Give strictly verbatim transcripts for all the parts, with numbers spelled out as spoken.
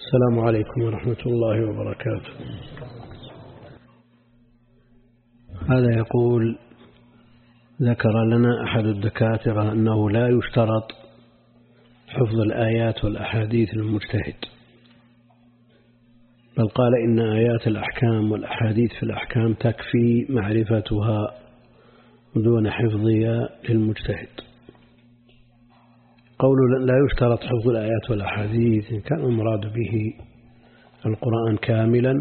السلام عليكم ورحمة الله وبركاته. هذا يقول: ذكر لنا أحد الدكاترة أنه لا يشترط حفظ الآيات والأحاديث للمجتهد، بل قال إن آيات الأحكام والأحاديث في الأحكام تكفي معرفتها دون حفظها للمجتهد. قول لا يشترط حفظ الآيات والأحاديث إن كان المراد به القرآن كاملا،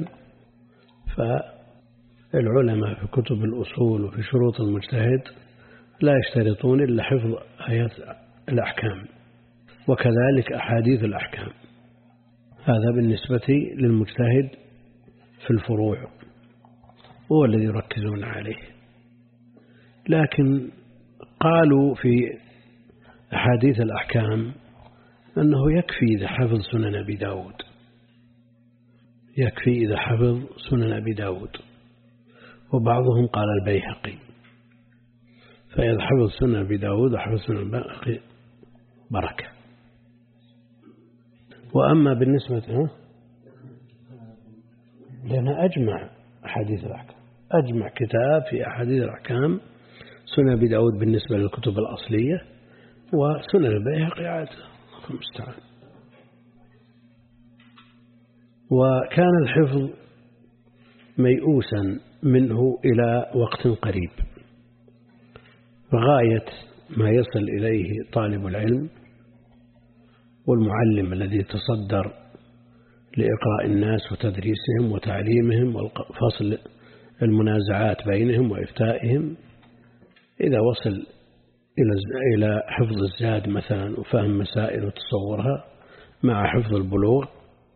فالعلماء في كتب الأصول وفي شروط المجتهد لا يشترطون إلا حفظ آيات الأحكام وكذلك أحاديث الأحكام. هذا بالنسبة للمجتهد في الفروع هو الذي يركزون عليه. لكن قالوا في أحاديث الأحكام أنه يكفي إذا حفظ سنن أبي داود، يكفي إذا حفظ سنن أبي داود، وبعضهم قال البيهقي، فإذا حفظ سنن أبي داود وحفظ سنن البيهقي بركة. وأما بالنسبة له لأن أجمع أحاديث الأحكام، أجمع كتاب في أحاديث الأحكام سنن أبي داود بالنسبة للكتب الأصلية، وسنن البيهقي عاد المستعان. وكان الحفظ ميؤوسا منه إلى وقت قريب، وغاية ما يصل إليه طالب العلم والمعلم الذي يتصدر لإقراء الناس وتدريسهم وتعليمهم وفصل المنازعات بينهم وإفتائهم، إذا وصل إلى حفظ الزاد مثلا وفهم مسائل وتصورها مع حفظ البلوغ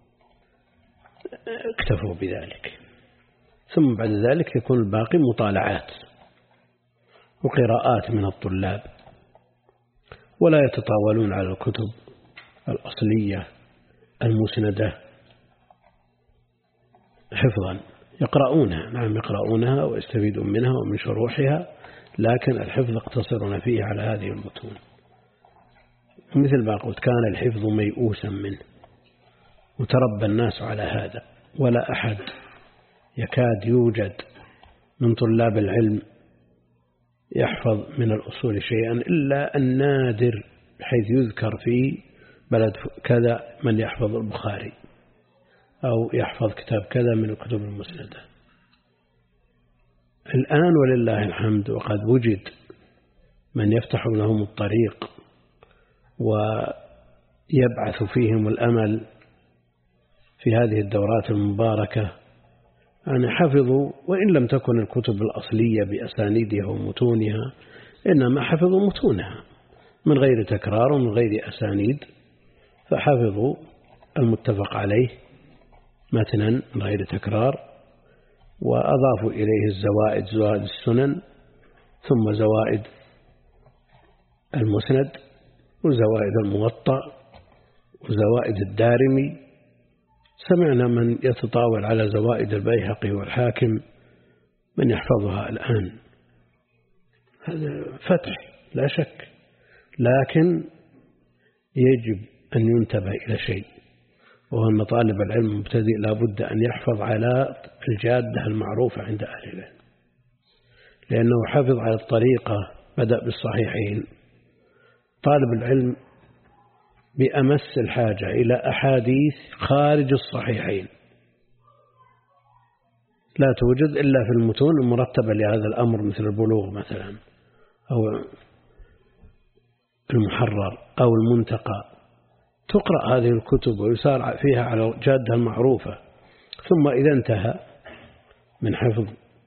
اكتفوا بذلك، ثم بعد ذلك يكون الباقي مطالعات وقراءات من الطلاب، ولا يتطاولون على الكتب الأصلية المسندة حفظا. يقرؤونها، نعم يقرؤونها ويستفيدون منها ومن شروحها، لكن الحفظ اقتصرنا فيه على هذه المتون. مثل ما قلت كان الحفظ ميؤوسا منه وتربى الناس على هذا، ولا أحد يكاد يوجد من طلاب العلم يحفظ من الأصول شيئا إلا النادر، بحيث يذكر في بلد كذا من يحفظ البخاري أو يحفظ كتاب كذا من الكتب المسندة. الآن ولله الحمد وقد وجد من يفتح لهم الطريق ويبعث فيهم الأمل في هذه الدورات المباركة، أن حفظوا وإن لم تكن الكتب الأصلية بأسانيدها ومتونها، إنما حفظوا متونها من غير تكرار ومن غير أسانيد، فحفظوا المتفق عليه متنا من غير تكرار، وأضافوا إليه الزوائد، زوائد السنن، ثم زوائد المسند، وزوائد الموطأ، وزوائد الدارمي. سمعنا من يتطاول على زوائد البيهقي والحاكم من يحفظها الآن، هذا فتح لا شك، لكن يجب أن ينتبه إلى شيء، وهو أن طالب العلم المبتدئ لا بد أن يحفظ على الجادة المعروفة عند أهل العلم، لأنه حفظ على الطريقة، بدأ بالصحيحين. طالب العلم بأمس الحاجة إلى أحاديث خارج الصحيحين لا توجد إلا في المتون المرتبة لهذا الأمر، مثل البلوغ مثلا أو المحرر أو المنتقى. تقرأ هذه الكتب ويسارع فيها على الجادة المعروفة، ثم إذا انتهى من حفظ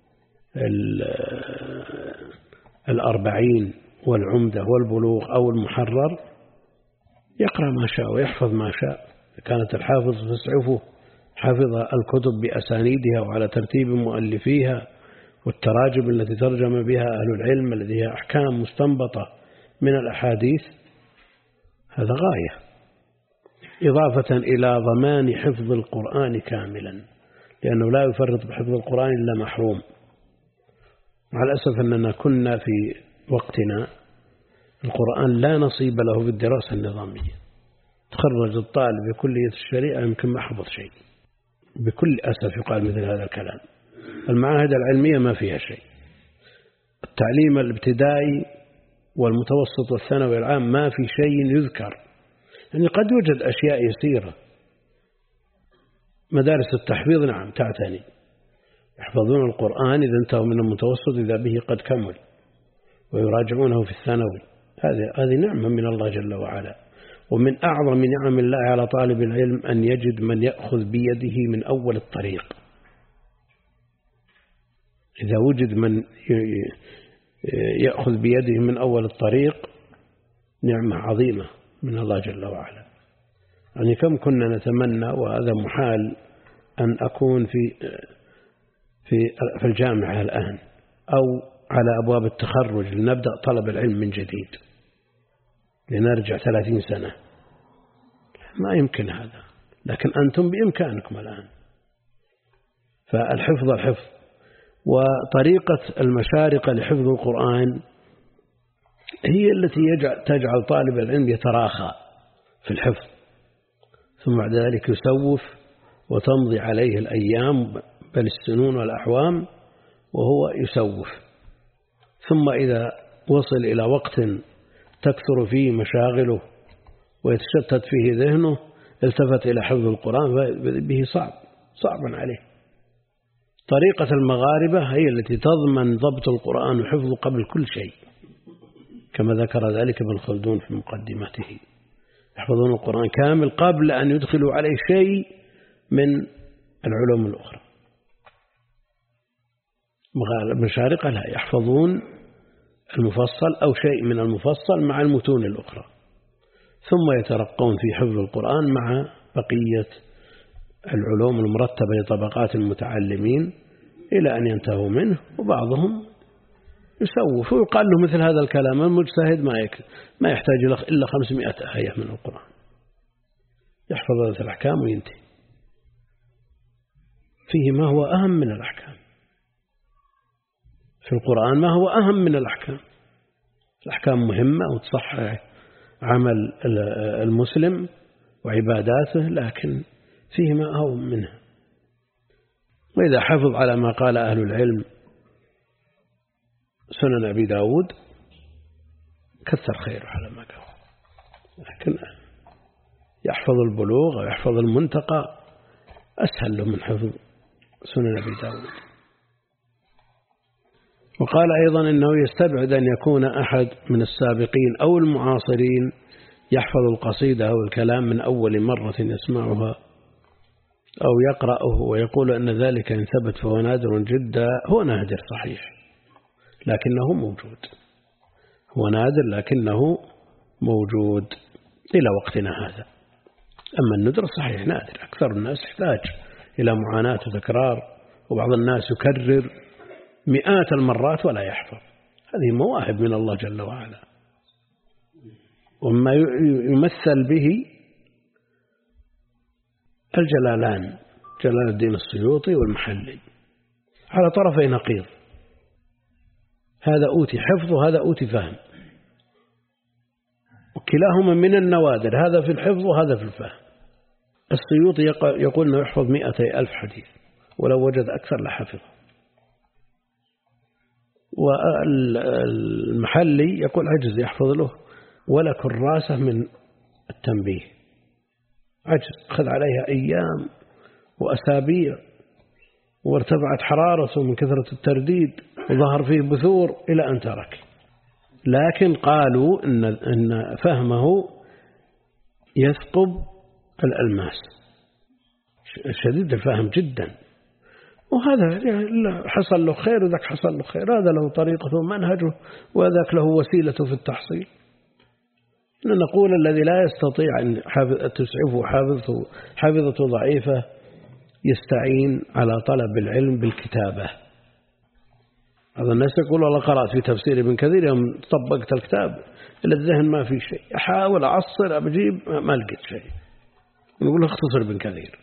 الأربعين والعمدة والبلوغ أو المحرر يقرأ ما شاء ويحفظ ما شاء. كانت الحافظ تسعفه حفظ الكتب بأسانيدها وعلى ترتيب مؤلفيها والتراجم التي ترجم بها أهل العلم، الذي هي أحكام مستنبطة من الأحاديث، هذا غاية، إضافة إلى ضمان حفظ القرآن كاملا، لأنه لا يفرط بحفظ القرآن إلا محروم. مع الأسف أننا كنا في وقتنا القرآن لا نصيب له في الدراسة النظامية، يتخرج الطالب بكلية الشريعة يمكن ما حفظ شيء. بكل أسف يقال مثل هذا الكلام. المعاهد العلمية ما فيها شيء. التعليم الابتدائي والمتوسط والثانوي العام ما في شيء يذكر. يعني قد يوجد أشياء يسيرة. مدارس التحفيظ نعم تعتني، يحفظون القرآن إذا انتهوا من المتوسط إذا به قد كمل، ويراجعونه في الثانوي. هذه هذه نعمة من الله جل وعلا. ومن أعظم نعم الله على طالب العلم أن يجد من يأخذ بيده من أول الطريق. إذا وجد من يأخذ بيده من أول الطريق نعمة عظيمة من الله جل وعلا. يعني كم كنا نتمنى، وهذا محال، أن أكون في في في الجامعة الآن أو على أبواب التخرج لنبدأ طلب العلم من جديد، لنرجع ثلاثين سنة. ما يمكن هذا، لكن أنتم بإمكانكم الآن. فالحفظ الحفظ. وطريقة المشارقة لحفظ القرآن هي التي تجعل طالب العلم يتراخى في الحفظ، ثم بعد ذلك يسوف وتمضي عليه الأيام بل السنون والأحوام وهو يسوف. ثم إذا وصل إلى وقت تكثر فيه مشاغله ويتشتت فيه ذهنه التفت إلى حفظ القرآن به صعب صعب عليه. طريقة المغاربة هي التي تضمن ضبط القرآن وحفظه قبل كل شيء، كما ذكر ذلك ابن خلدون في مقدمته. يحفظون القرآن كامل قبل أن يدخلوا عليه شيء من العلوم الأخرى. المشارقة لا، يحفظون المفصل أو شيء من المفصل مع المتون الأخرى، ثم يترقون في حفظ القرآن مع بقية العلوم المرتبة لطبقات المتعلمين إلى أن ينتهوا منه. وبعضهم يسوف ويقال له مثل هذا الكلام: المجتهد ما ما يحتاج إلا خمسمائة آية من القرآن، يحفظ هذه الأحكام وينتهي. فيه ما هو أهم من الأحكام في القرآن، ما هو أهم من الأحكام. الأحكام مهمة وتصحح عمل المسلم وعباداته، لكن فيه ما أهم منها. وإذا حفظ على ما قال أهل العلم سنن أبي داود كثر خيره على ما قال، لكن يحفظ البلوغ أو يحفظ المنتقى أسهل له من حفظ سنن أبي داود. وقال أيضا إنه يستبعد أن يكون أحد من السابقين أو المعاصرين يحفظ القصيدة أو الكلام من أول مرة يسمعها أو يقرأه ويقول أن ذلك إن ثبت فهو نادر جدا. هو نادر صحيح لكنه موجود، هو نادر لكنه موجود إلى وقتنا هذا. أما الندر صحيح نادر، أكثر الناس يحتاج إلى معاناة وتكرار، وبعض الناس يكرر مئات المرات ولا يحفظ. هذه مواهب من الله جل وعلا. وما يمثل به الجلالان جلال الدين السيوطي والمحلي على طرفي نقيض، هذا أوتي حفظ وهذا أوتي فهم، وكلاهما من النوادر، هذا في الحفظ وهذا في الفهم. السيوطي يقول أنه يحفظ مئتي ألف حديث، ولو وجد أكثر لحفظه. والمحلي يقول عجز يحفظ له ولا كراسة من التنبيه، عجز، أخذ عليها أيام وأسابيع وارتفعت حرارته من كثرة الترديد وظهر فيه بثور إلى أن ترك. لكن قالوا إن, إن فهمه يثقب الألماس، شديد الفهم جدا، وهذا حصل له خير وذاك حصل له خير، هذا له طريقته ومنهجه وذاك له وسيلته في التحصيل. نقول الذي لا يستطيع أن تسعفه حافظته حافظته ضعيفة يستعين على طلب العلم بالكتابة. هذا الناس يقول والله قرأت في تفسير ابن كثير يوم طبقت الكتاب إلى الذهن ما في شيء، أحاول أعصر أجيب ما لقيت شيء، نقول اختصر ابن كثير،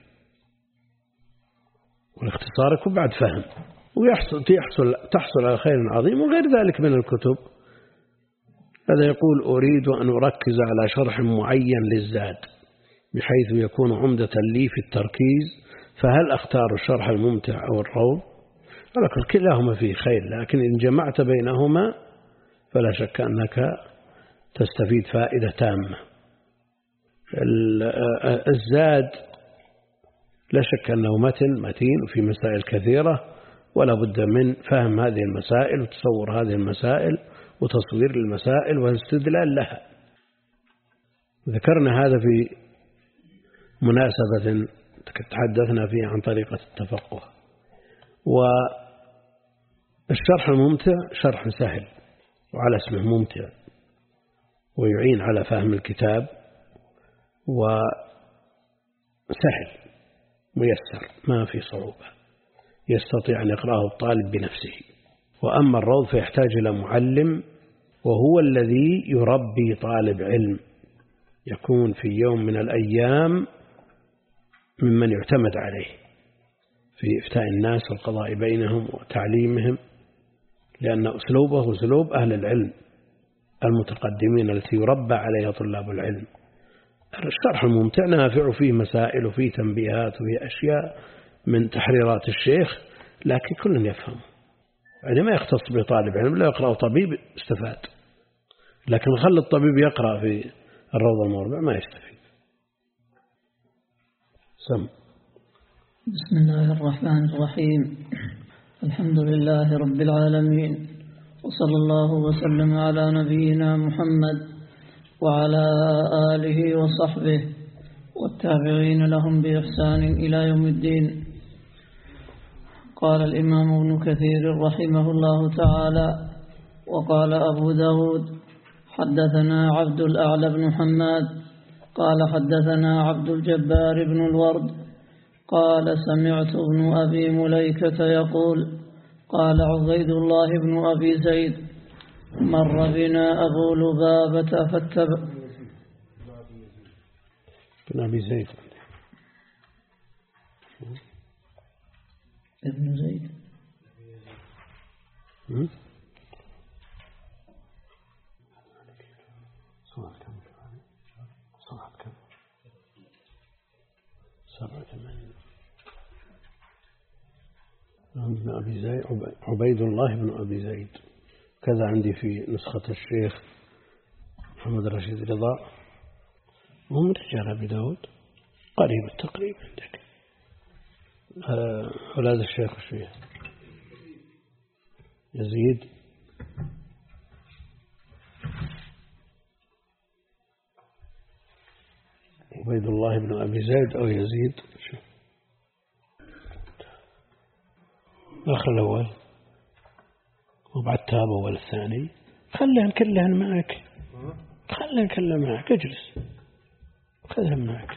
والاختصار يكون بعد فهم ويحصل تحصل تحصل على خير عظيم وغير ذلك من الكتب. هذا يقول أريد أن أركز على شرح معين للزاد، بحيث يكون عمدة لي في التركيز، فهل أختار الشرح الممتع أو الروض؟ ولكن كلاهما فيه خير، لكن إن جمعت بينهما فلا شك أنك تستفيد فائدة تامة. الزاد لا شك أنه متن متين وفي مسائل كثيرة، ولا بد من فهم هذه المسائل وتصور هذه المسائل وتصوير المسائل والاستدلال لها. ذكرنا هذا في مناسبة تحدثنا فيها عن طريقة التفقه. والشرح الممتع شرح سهل وعلى اسمه ممتع، ويعين على فهم الكتاب، وسهل ميسر ما في صعوبة، يستطيع أن يقرأه الطالب بنفسه. وأما الروض فيحتاج إلى معلم، وهو الذي يربي طالب علم، يكون في يوم من الأيام ممن يعتمد عليه في إفتاء الناس والقضاء بينهم وتعليمهم، لأن أسلوبه أسلوب أهل العلم المتقدمين التي يربى عليها طلاب العلم. الشرح الممتع نافع فيه مسائل وفيه تنبيهات وفيه أشياء من تحريرات الشيخ، لكن كل يفهم. يعني ما يختص بطالب علم، لا يقرأ طبيب استفاد، لكن خل الطبيب يقرأ في الروض المربع ما يستفيد. سم. بسم الله الرحمن الرحيم. الحمد لله رب العالمين، وصلى الله وسلم على نبينا محمد وعلى آله وصحبه والتابعين لهم بإحسان إلى يوم الدين. قال الإمام ابن كثير رحمه الله تعالى: وقال أبو داود حدثنا عبد الأعلى بن حماد قال حدثنا عبد الجبار بن الورد قال سمعت ابن أبي مليكة يقول قال عبيد الله بن أبي زيد مر بنا أبو لبابة فاتبع بن أبي زيد ابن زيد صلاة كم صلاة كم سبعة ثمانين ابن أبي زيد عبيد الله بن أبي زيد، كذا عندي في نسخة الشيخ محمد رشيد رضا، هم رجال أبي داود قريب التقريب عندك. أولاد الشيخ وشوية يزيد عبيد الله بن أبي زيد أو يزيد. آخر الأول وبعد تاب أول الثاني، خليهن كلهن معك، خليهن كلهن معك، اجلس خليهن معك.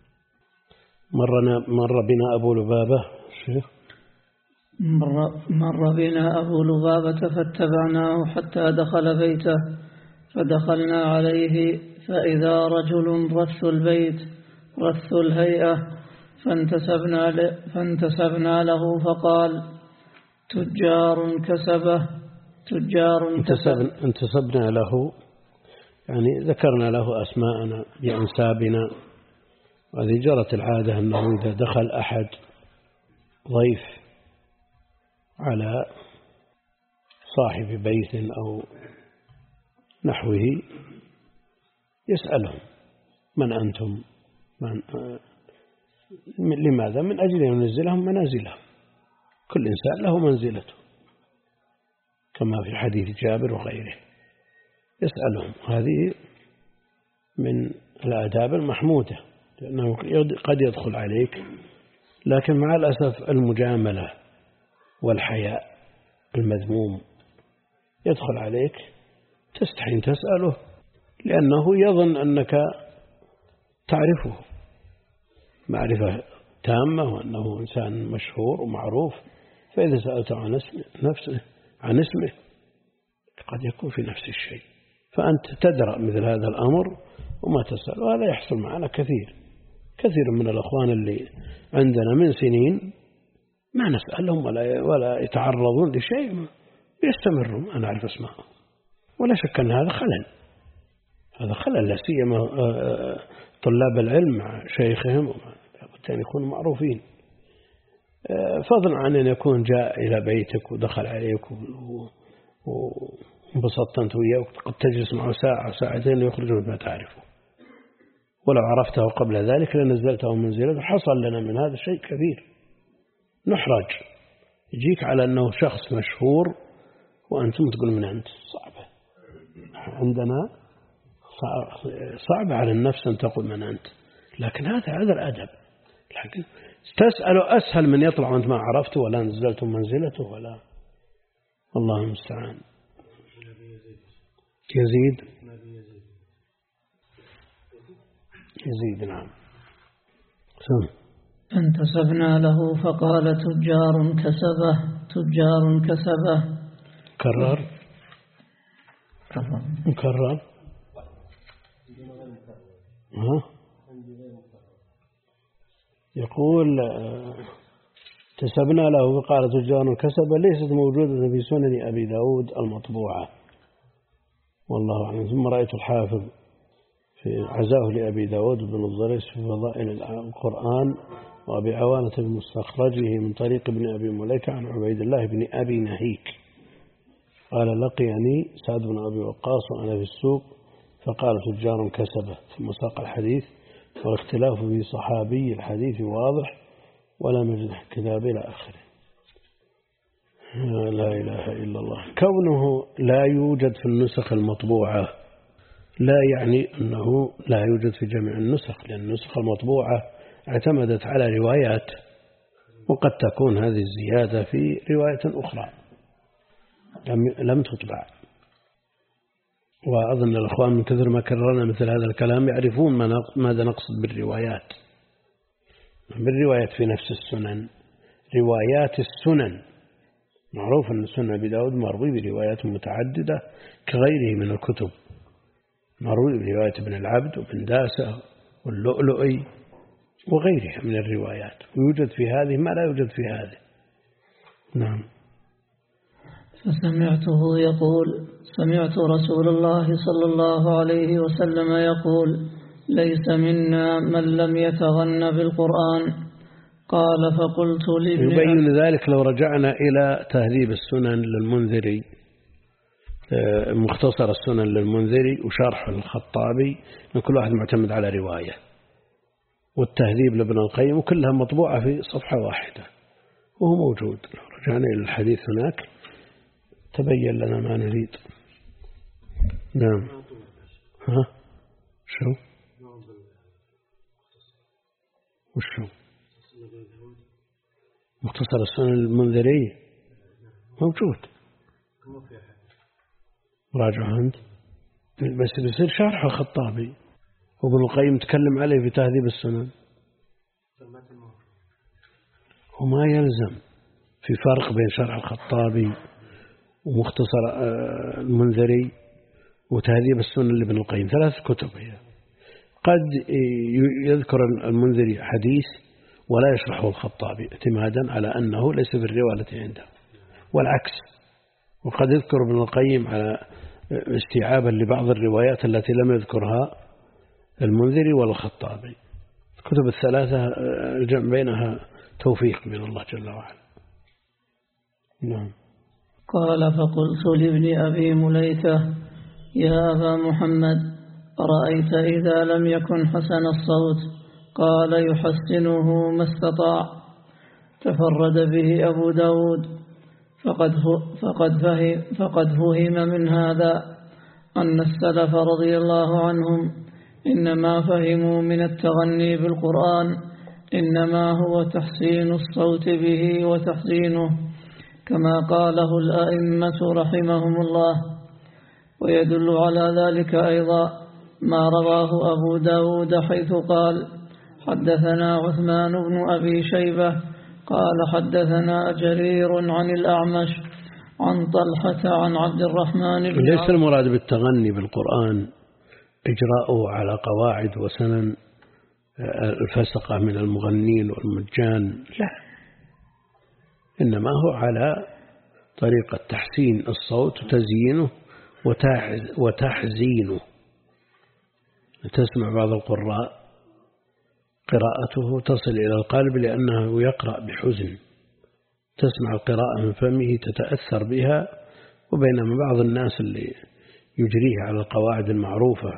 مرنا مر بنا أبو لبابة الشيخ مر, مر بنا أبو لبابة فاتبعناه حتى دخل بيته، فدخلنا عليه فإذا رجل رث البيت رث الهيئة، فانتسبنا, فانتسبنا له فقال تجار كسبه تجار انتسب انتسبنا له، يعني ذكرنا له أسماءنا بأنسابنا. وهذه جرت العادة أنه إذا دخل أحد ضيف على صاحب بيت أو نحوه يسألهم من أنتم، من لماذا؟ من أجل أن ينزلهم منازلهم، كل إنسان له منزلته كما في حديث جابر وغيره، يسألهم. هذه من الآداب المحمودة، لأنه قد يدخل عليك، لكن مع الأسف المجاملة والحياء المذموم يدخل عليك تستحين تسأله، لأنه يظن أنك تعرفه معرفة تامة وأنه إنسان مشهور ومعروف، فإذا سألت عن اسمه نفسه عن اسمه قد يكون في نفس الشيء، فأنت تدرأ مثل هذا الأمر وما تسأل. وهذا يحصل معنا كثير كثير من الأخوان اللي عندنا من سنين ما نسألهم ولا ولا يتعرضون لشيء، يستمرون. أنا أعرف اسمائهم، ولا شك أن هذا خلل، هذا خلل لا سيما طلاب العلم مع شيخهم لابد أن يكونوا معروفين، فضلا عن أن يكون جاء إلى بيتك ودخل عليك وانبسطت أنت وياه، قد تجلس معه ساعة ساعتين ويخرج ما تعرفه، ولو عرفته قبل ذلك لنزلته منزلته. حصل لنا من هذا الشيء كثير، نحرج، يجيك على أنه شخص مشهور وأنتم تقول من أنت، صعبة عندنا، صعب على النفس أن تقول من أنت، لكن هذا هذا الأدب. لكن تسأله أسهل من يطلع وأنت ما عرفته ولا نزلت منزلته ولا، الله المستعان. يزيد يزيد نعم. سم انتسبنا له فقال تجار كسبه تجار كسبه. كرر مكرر ها يقول تسبنا له فقال تجار كسبه ليست موجودة في سنن أبي داود المطبوعة، والله أعلم. ثم رأيت الحافظ في عزاه لأبي داود بن الضريس في فضائل القرآن وأبي عوانة بمستخرجه من طريق ابن أبي مليكة عن عبيد الله بن أبي نهيك قال لقيني سعد بن أبي وقاص وأنا في السوق فقال تجار كسبه، ثم ساق الحديث والاختلاف في صحابي الحديث واضح ولا نجد كتاب إلى آخره. لا إله إلا الله. كونه لا يوجد في النسخ المطبوعة لا يعني أنه لا يوجد في جميع النسخ، لأن النسخ المطبوعة اعتمدت على روايات، وقد تكون هذه الزيادة في رواية أخرى لم تطبع. وأظن الأخوان من كثر ما كررنا مثل هذا الكلام يعرفون ماذا نقصد بالروايات. بالروايات في نفس السنن، روايات السنن معروف أن سنن أبي داود مروي بروايات متعددة كغيره من الكتب، مروي برواية ابن العبد وابن داسة واللؤلؤي وغيرها من الروايات، ويوجد في هذه ما لا يوجد في هذه. نعم. فسمعته يقول سمعت رسول الله صلى الله عليه وسلم يقول ليس منا من لم يتغن بالقرآن. قال فقلت لابن يبين ذلك لو رجعنا إلى تهذيب السنن للمنذري، مختصر السنن للمنذري وشرح الخطابي، من كل واحد معتمد على رواية، والتهذيب لابن القيم، وكلها مطبوعة في صفحة واحدة وهو موجود. لو رجعنا إلى الحديث هناك تبين لنا ما نريد. نعم. ها شو وشو مختصر السنن المنذري موجود، راجع أنت، بس يصير شرح الخطابي وابن القيم تكلم عليه في تهذيب السنن، وما يلزم في فرق بين شرح الخطابي ومختصر المنذري وتهذيب السنن لابن القيم، ثلاث كتب هي. قد يذكر المنذري حديث ولا يشرحه الخطابي اعتمادا على أنه ليس بالرواية عنده، والعكس، وقد يذكر ابن القيم على استيعابا لبعض الروايات التي لم يذكرها المنذري ولا الخطابي. الكتب الثلاثة الجمع بينها توفيق من الله جل وعلا. نعم. قال فقلت لابن أبي مليكة يا أبا محمد أرأيت إذا لم يكن حسن الصوت؟ قال يحسنه ما استطاع. تفرد به أبو داود. فقد فقد فهم, فقد فهم من هذا أن السلف رضي الله عنهم إنما فهموا من التغني بالقرآن إنما هو تحسين الصوت به وتحسينه، كما قاله الأئمة رحمهم الله. ويدل على ذلك أيضا ما رواه أبو داود حيث قال حدثنا عثمان بن أبي شيبة قال حدثنا جرير عن الأعمش عن طلحة عن عبد الرحمن بن ليس المراد بالتغني بالقرآن إجراؤه على قواعد وسنن الفسقة من المغنين والمجان، لا، إنما هو على طريقة تحسين الصوت وتزيينه وتحزينه. تسمع بعض القراء قراءته تصل إلى القلب لأنه يقرأ بحزن، تسمع القراءة من فمه تتأثر بها، وبينما بعض الناس اللي يجريه على القواعد المعروفة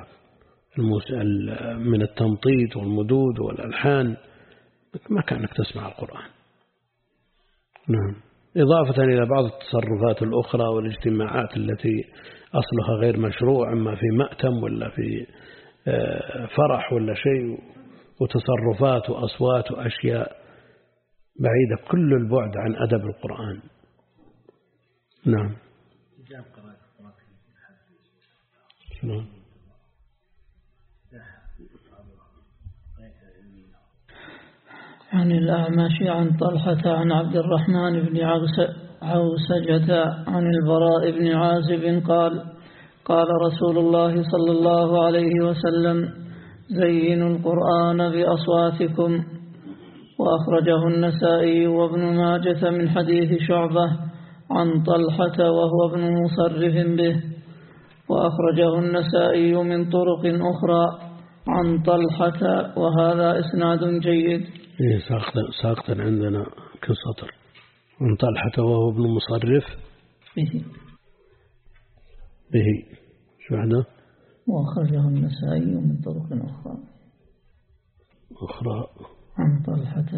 من التمطيط والمدود والألحان ما كانك تسمع القرآن. نعم. إضافة إلى بعض التصرفات الأخرى والاجتماعات التي أصلها غير مشروع، أما في مأتم ولا في فرح ولا شيء، وتصرفات وأصوات وأشياء بعيدة كل البعد عن أدب القرآن. نعم. نعم. عن الأعمش عن طلحة عن عبد الرحمن بن عوسجة عن البراء بن عازب قال قال رسول الله صلى الله عليه وسلم زينوا القرآن بأصواتكم. وأخرجه النسائي وابن ماجة من حديث شعبة عن طلحة وهو ابن مصرف به، وأخرجه النسائي من طرق أخرى عن طلحة وهذا إسناد جيد. إيه ساقطا عندنا كسطر عن طلحة وهو ابن مصرف به به شو عنده؟ وأخرجه النسائي من طرق أخرى أخرى عن طلحة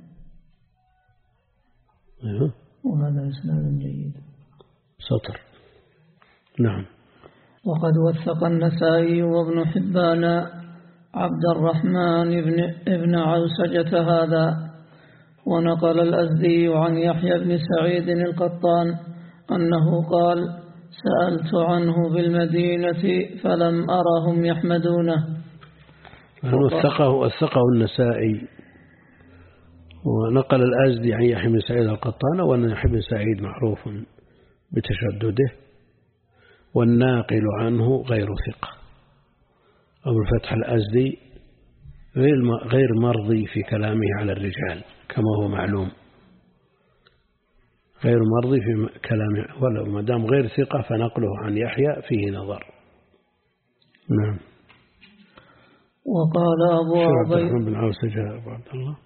أيوه وهذا إسناد جيد. سطر. نعم. وقد وثق النسائي وابن حبان عبد الرحمن بن ابن عوسجة هذا. ونقل الأزدي عن يحيى بن سعيد القطان أنه قال سألت عنه بالمدينة فلم أرهم يحمدونه. وثقه وثقه النسائي. ونقل الأزدي عن يحيى بن سعيد القطان، وأن يحيى بن سعيد معروف بتشدده، والناقل عنه غير ثقة. أبو الفتح الأزدي غير مرضي في كلامه على الرجال كما هو معلوم، غير مرضي في كلامه، ولو ما دام غير ثقة فنقله عن يحيى فيه نظر. نعم. وقال أبو عبيد بن عوسجة أبو عبد الله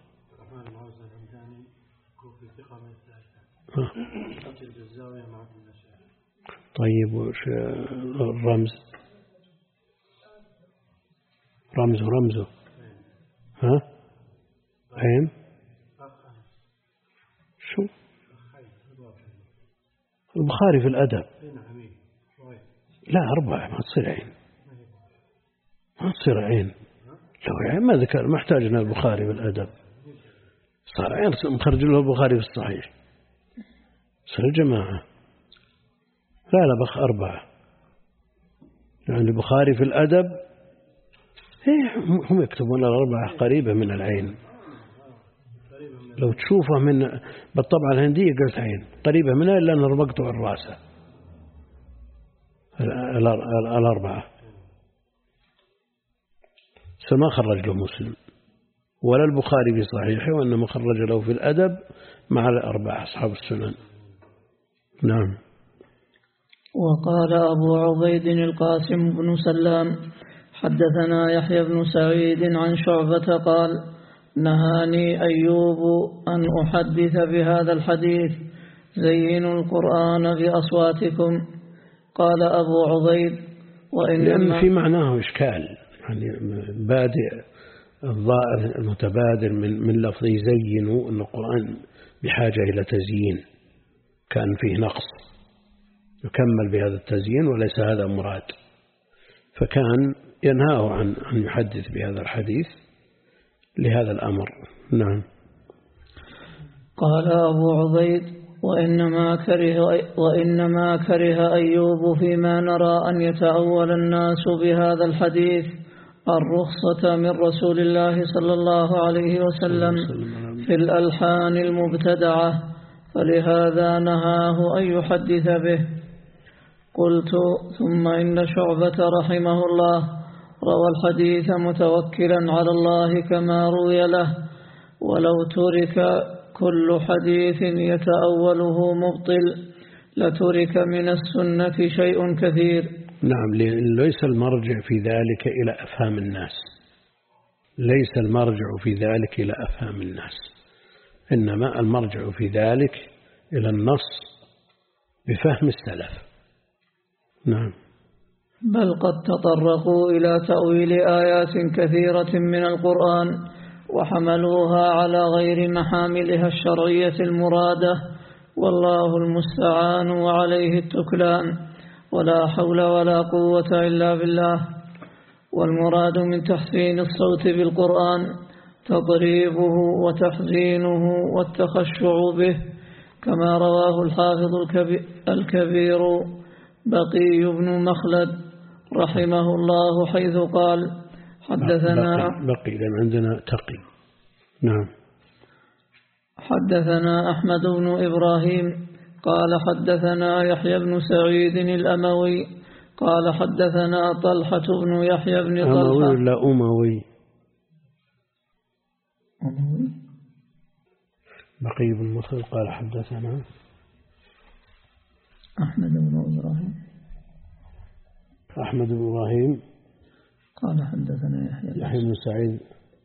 طيب. وش الرمز؟ رمزه رمزه ها عين شو البخاري في الأدب؟ لا أربعة ما تصير عين، ما تصير عين. لو عين ما ذكر ما احتاجنا البخاري في الأدب، صار عين مخرج له البخاري في الصحيح، صار الجماعة. لا لا بخ أربعة يعني البخاري في الأدب. إيه هم يكتبون الأربعة قريبة من العين، لو تشوفه من بالطبعة الهندية قلت عين قريبة منها إلا أن ربقته على الراسة الأربعة. سما خرج له مسلم ولا البخاري في صحيحه، وإنما خرج له في الأدب مع الأربعة أصحاب السنن. نعم. وقال أبو عبيد القاسم بن سلام حدثنا يحيى بن سعيد عن شعبة قال نهاني أيوب أن أحدث بهذا الحديث زينوا القرآن بأصواتكم. قال أبو عبيد وإنما لأن في معناه إشكال، يعني بادئ الظاهر المتبادر من من لفظ يزينوا أن القرآن بحاجة إلى تزيين، كان فيه نقص يكمل بهذا التزيين وليس هذا مراد، فكان ينهاه عن أن يحدث بهذا الحديث لهذا الأمر. نعم. قال أبو عبيد وإنما كره, وإنما كره أيوب فيما نرى أن يتأول الناس بهذا الحديث الرخصة من رسول الله صلى الله عليه وسلم في الألحان المبتدعة، فلهذا نهاه أن يحدث به. قلت ثم إن شعبة رحمه الله روى الحديث متوكلا على الله كما روي له، ولو ترك كل حديث يتأوله مبطل لترك من السنة شيء كثير. نعم، ليس المرجع في ذلك إلى أفهام الناس، ليس المرجع في ذلك إلى أفهام الناس، إنما المرجع في ذلك إلى النص بفهم السلف. نعم. بل قد تطرقوا إلى تأويل آيات كثيرة من القرآن وحملوها على غير محاملها الشرعية المرادة، والله المستعان وعليه التكلان، ولا حول ولا قوة إلا بالله. والمراد من تحسين الصوت بالقرآن تضريبه وتحزينه والتخشع به، كما رواه الحافظ الكبير بقي بن مخلد رحمه الله حيث قال حدثنا بقي, بقي لأن عندنا تقي. نعم. حدثنا أحمد بن إبراهيم قال حدثنا يحيى بن سعيد الأموي قال حدثنا طلحة بن يحيى بن طلحة. أموي ولا أموي؟ أموي. بقي بن مخلد قال حدثنا أحمد بن إبراهيم. أحمد بن إبراهيم قال حدثنا يحيى يحيى بن سعيد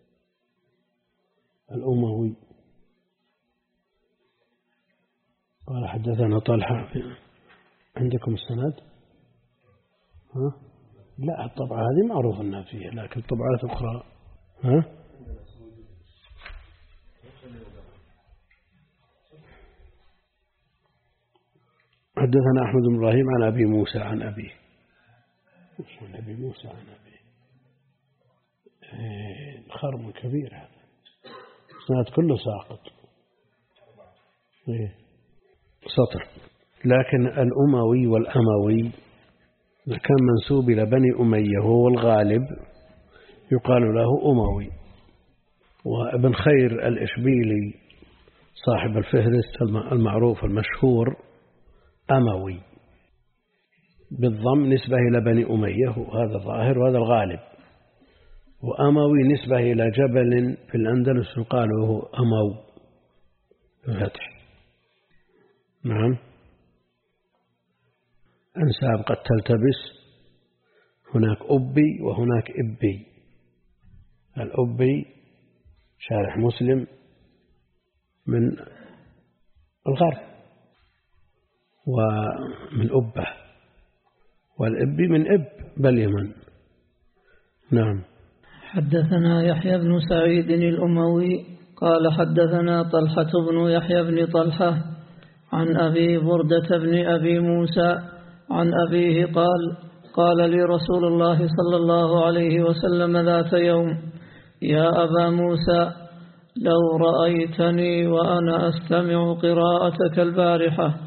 الأموي قال حدثنا طلحة. عندكم السند؟ ها؟ لا، الطبعة هذه معروف أنها فيها، لكن طبعات أخرى ها؟ حدثنا أحمد بن إبراهيم عن أبي موسى عن أبيه. عن أبي موسى عن أبيه. خرم كبير هذا، سند كله ساقط. سطر. لكن الأموي والأموي كان منسوب إلى بني أمية هو الغالب يقال له أموي. وابن خير الإشبيلي صاحب الفهرست المعروف المشهور أموي بالضم نسبة إلى بني أمية، وهذا ظاهر وهذا الغالب. وأموي نسبة إلى جبل في الأندلس يقال له أمو بفتح. نعم. أنساب قد تلتبس، هناك أبي وهناك إبي. الأبي شارح مسلم من الغرب ومن أبه، والإبي من إب باليمن. نعم. حدثنا يحيى بن سعيد الأموي قال حدثنا طلحة بن يحيى بن طلحة عن أبي بردة بن أبي موسى عن أبيه قال قال لي رسول الله صلى الله عليه وسلم ذات يوم: يا أبا موسى، لو رأيتني وأنا أستمع قراءتك البارحة.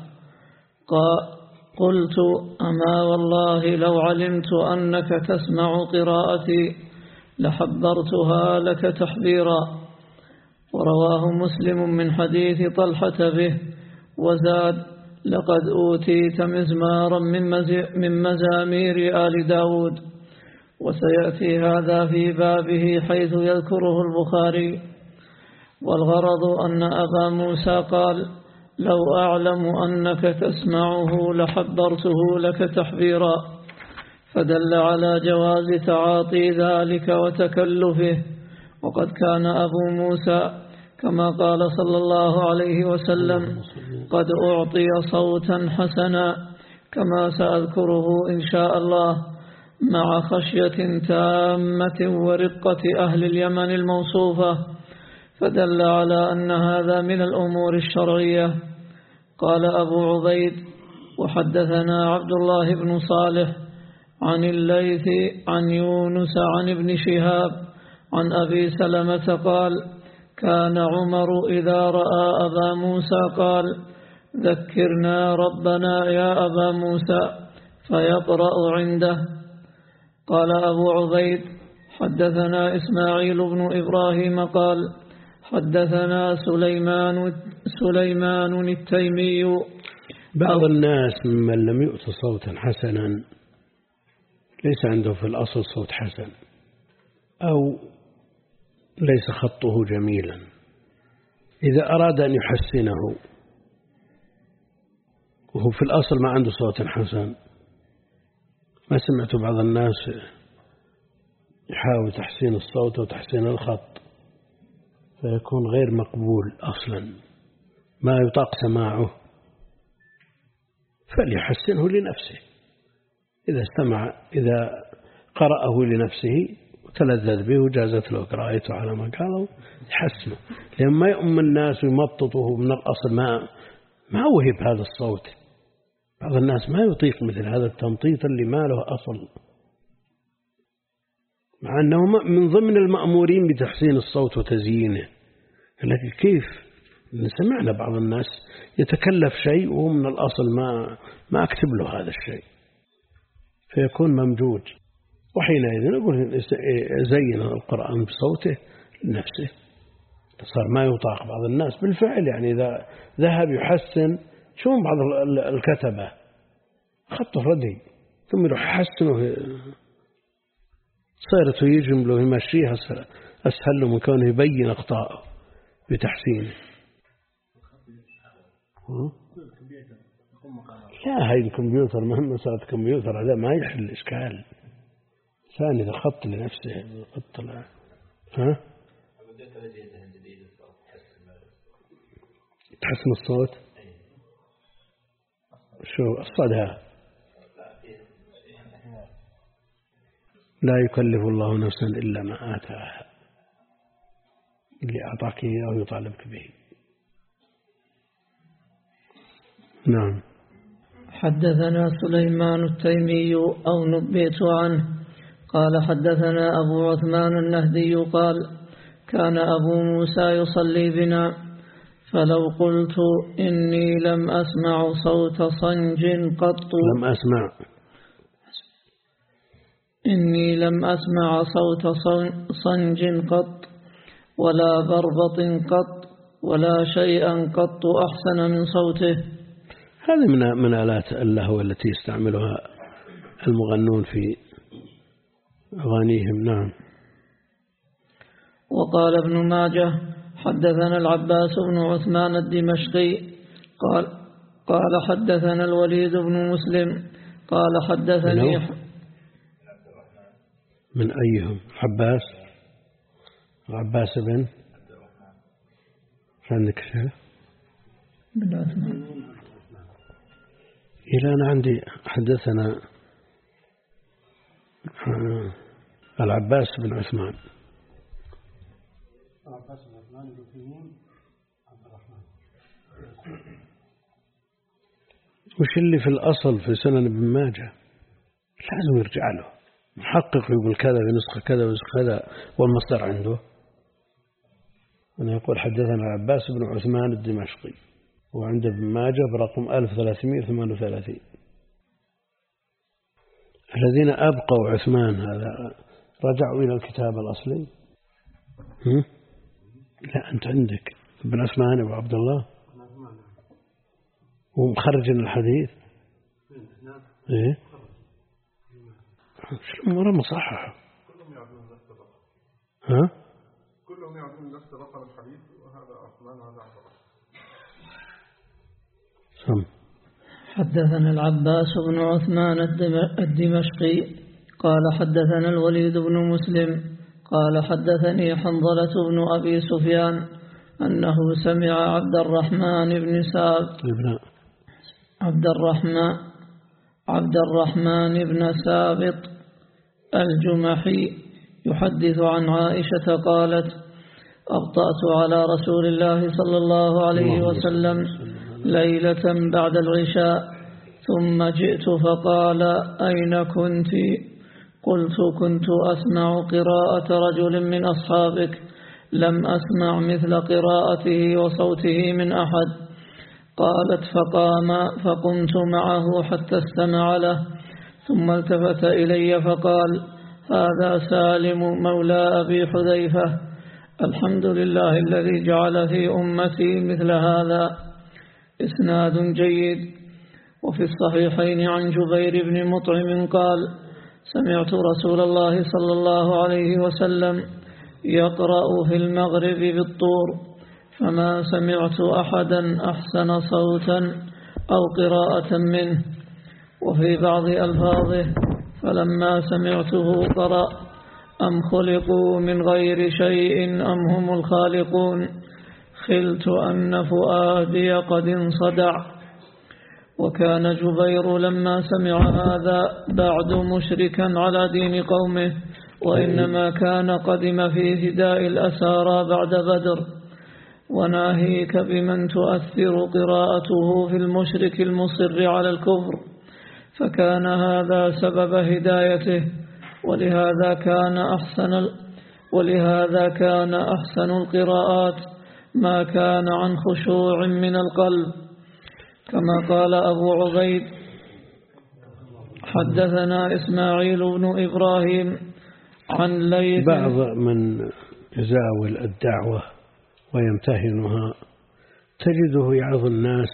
قلت: أما والله لو علمت أنك تسمع قراءتي لحبرتها لك تحبيرا. ورواه مسلم من حديث طلحة به، وزاد: لقد أوتيت مزمارا من مزامير آل داود. وسيأتي هذا في بابه حيث يذكره البخاري. والغرض أن أبا موسى قال: لو أعلم أنك تسمعه لحبرته لك تحبيرا، فدل على جواز تعاطي ذلك وتكلفه. وقد كان أبو موسى كما قال صلى الله عليه وسلم قد أعطي صوتا حسنا، كما سأذكره إن شاء الله، مع خشية تامة ورقة أهل اليمن الموصوفة، فدل على أن هذا من الأمور الشرعية. قال أبو عبيد: وحدثنا عبد الله بن صالح عن الليث عن يونس عن ابن شهاب عن أبي سلمة قال: كان عمر إذا رأى أبا موسى قال: ذكرنا ربنا يا أبا موسى، فيقرأ عنده. قال أبو عبيد: حدثنا إسماعيل بن إبراهيم قال: حدثنا سليمان سليمان التيمي. بعض الناس ممن لم يؤت صوتا حسنا ليس عنده في الأصل صوت حسن، أو ليس خطه جميلا، إذا أراد أن يحسنه وهو في الأصل ما عنده صوت حسن. ما سمعت بعض الناس يحاول تحسين الصوت وتحسين الخط فيكون غير مقبول أصلا ما يطاق سماعه، فليحسنه لنفسه. إذا استمع إذا قرأه لنفسه وتلذذ به وجازت له قراءته على ما قاله يحسنه، لأن ما يؤم الناس ويمططه من الأصل ما ما وهب هذا الصوت. بعض الناس ما يطيق مثل هذا التمطيط اللي ما له أصل، مع أنه من ضمن المأمورين بتحسين الصوت وتزيينه، لكن كيف سمعنا بعض الناس يتكلف شيء وهو من الأصل ما ما أكتب له هذا الشيء فيكون ممجوج. وحينئذ نقول زين القرآن بصوته لنفسه، صار ما يطاق بعض الناس بالفعل. يعني إذا ذهب يحسن شون بعض الكتبة خطه ردي ثم يروح يحسنه صارت يجمله ويمشيها أسهل له من كونه يبين أخطاءه بتحسينه. لا هاي الكمبيوتر مهما صارت كمبيوتر هذا ما يحل الإشكال. ثاني إذا خط لنفسه خط له ها تحسن الصوت شو الصدى. لا يكلف الله نفسا إلا ما آتاها، اللي أعطاك إياه يطالبك به. نعم. حدثنا سليمان التيمي أو نبيت عنه قال حدثنا أبو عثمان النهدي قال كان أبو موسى يصلي بنا فلو قلت إني لم أسمع صوت صنج قط لم أسمع إني لم أسمع صوت صنج قط ولا بربط قط ولا شيئا قط أحسن من صوته. هذه من من آلات اللهو التي يستعملها المغنون في أغانيهم. نعم. وقال ابن ماجه حدثنا العباس بن عثمان الدمشقي قال قال حدثنا الوليد بن مسلم قال حدثني من أيهم عباس عباس بن عندك شيء بن عثمان. إلى أنا عندي حدثنا العباس بن عثمان العباس بن عثمان بن عبد الرحمن. وش اللي في الأصل في سنن ابن ماجه لازم يرجع له محقق يقول كذا في نسخة كذا ونسخة كذا والمصدر عنده. أنا يقول حدثنا العباس بن عثمان الدمشقي وعند ابن ماجه برقم ألف وثلاثمائة وثمانية وثلاثين. الذين أبقوا عثمان هذا رجعوا إلى الكتاب الأصلي. هم؟ لا أنت عندك ابن عثمان أبو عبد الله ومخرج الحديث. إيه شو مرة مصحح كلهم يعدون نفس الرقم. ها كلهم يعدون نفس رقم الحديث وهذا عثمان وهذا عبد الله. سم. حدثنا العباس بن عثمان الدمشقي قال حدثنا الوليد بن مسلم قال حدثني حنظلة بن أبي سفيان أنه سمع عبد الرحمن بن سابط عبد الرحمن عبد الرحمن بن سابط الجمحي يحدث عن عائشة قالت أبطأت على رسول الله صلى الله عليه وسلم ليلة بعد العشاء ثم جئت فقال أين كنت؟ قلت كنت أسمع قراءة رجل من أصحابك لم أسمع مثل قراءته وصوته من أحد. قالت فقام فقمت معه حتى استمع له ثم التفت إلي فقال هذا سالم مولى أبي حذيفة الحمد لله الذي جعل في أمتي مثل هذا. إسناد جيد. وفي الصحيحين عن جبير بن مطعم قال سمعت رسول الله صلى الله عليه وسلم يقرأ في المغرب بالطور فما سمعت أحدا أحسن صوتا أو قراءة منه. وفي بعض ألفاظه فلما سمعته قرأ أم خلقوا من غير شيء أم هم الخالقون خلت أن فؤادي قد انصدع. وكان جبير لما سمع هذا بعد مشركا على دين قومه، وإنما كان قدم في هداء الأسارى بعد بدر. وناهيك بمن تؤثر قراءته في المشرك المصر على الكفر، فكان هذا سبب هدايته. ولهذا كان أحسن ولهذا كان أحسن القراءات ما كان عن خشوع من القلب، كما قال أبو عبيد حدثنا إسماعيل بن إبراهيم عن ليث. بعض من يزاول الدعوة ويمتهنها تجده يعظ الناس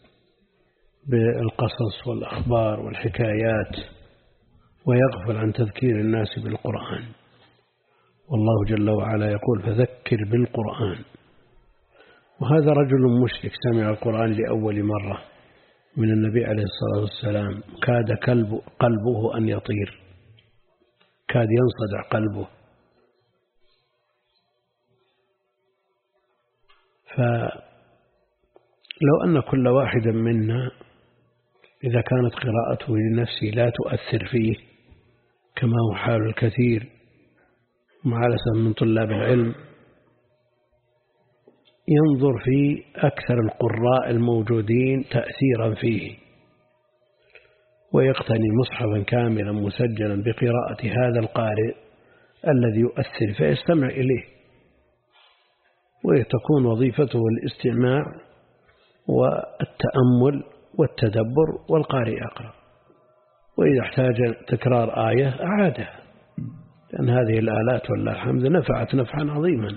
بالقصص والأخبار والحكايات ويغفل عن تذكير الناس بالقرآن. والله جل وعلا يقول فذكر بالقرآن. وهذا رجل مشرك سمع القرآن لأول مرة من النبي عليه الصلاة والسلام، كاد قلب قلبه أن يطير، كاد ينصدع قلبه. فلو أن كل واحد منا إذا كانت قراءته لنفسه لا تؤثر فيه كما هو حال الكثير مع الأسف من طلاب العلم، ينظر في أكثر القراء الموجودين تأثيرا فيه ويقتني مصحفا كاملا مسجلا بقراءة هذا القارئ الذي يؤثر فيستمع إليه، وتكون وظيفته الاستماع والتأمل والتدبر، والقارئ يقرأ، وإذا احتاج تكرار آية أعادها، لأن هذه الآلات والله الحمد نفعت نفعا عظيما.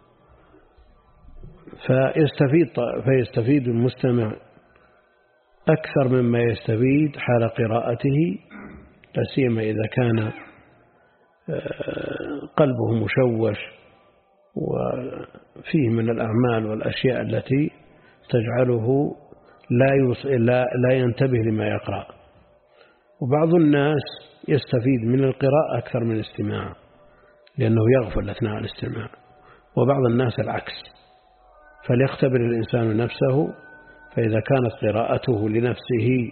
فيستفيد فيستفيد المستمع أكثر مما يستفيد حال قراءته، لا سيما إذا كان قلبه مشوش وفيه من الأعمال والأشياء التي تجعله لا لا لا ينتبه لما يقرأ. وبعض الناس يستفيد من القراءة أكثر من الاستماع لأنه يغفل أثناء الاستماع، وبعض الناس العكس. فليختبر الإنسان نفسه، فإذا كانت قراءته لنفسه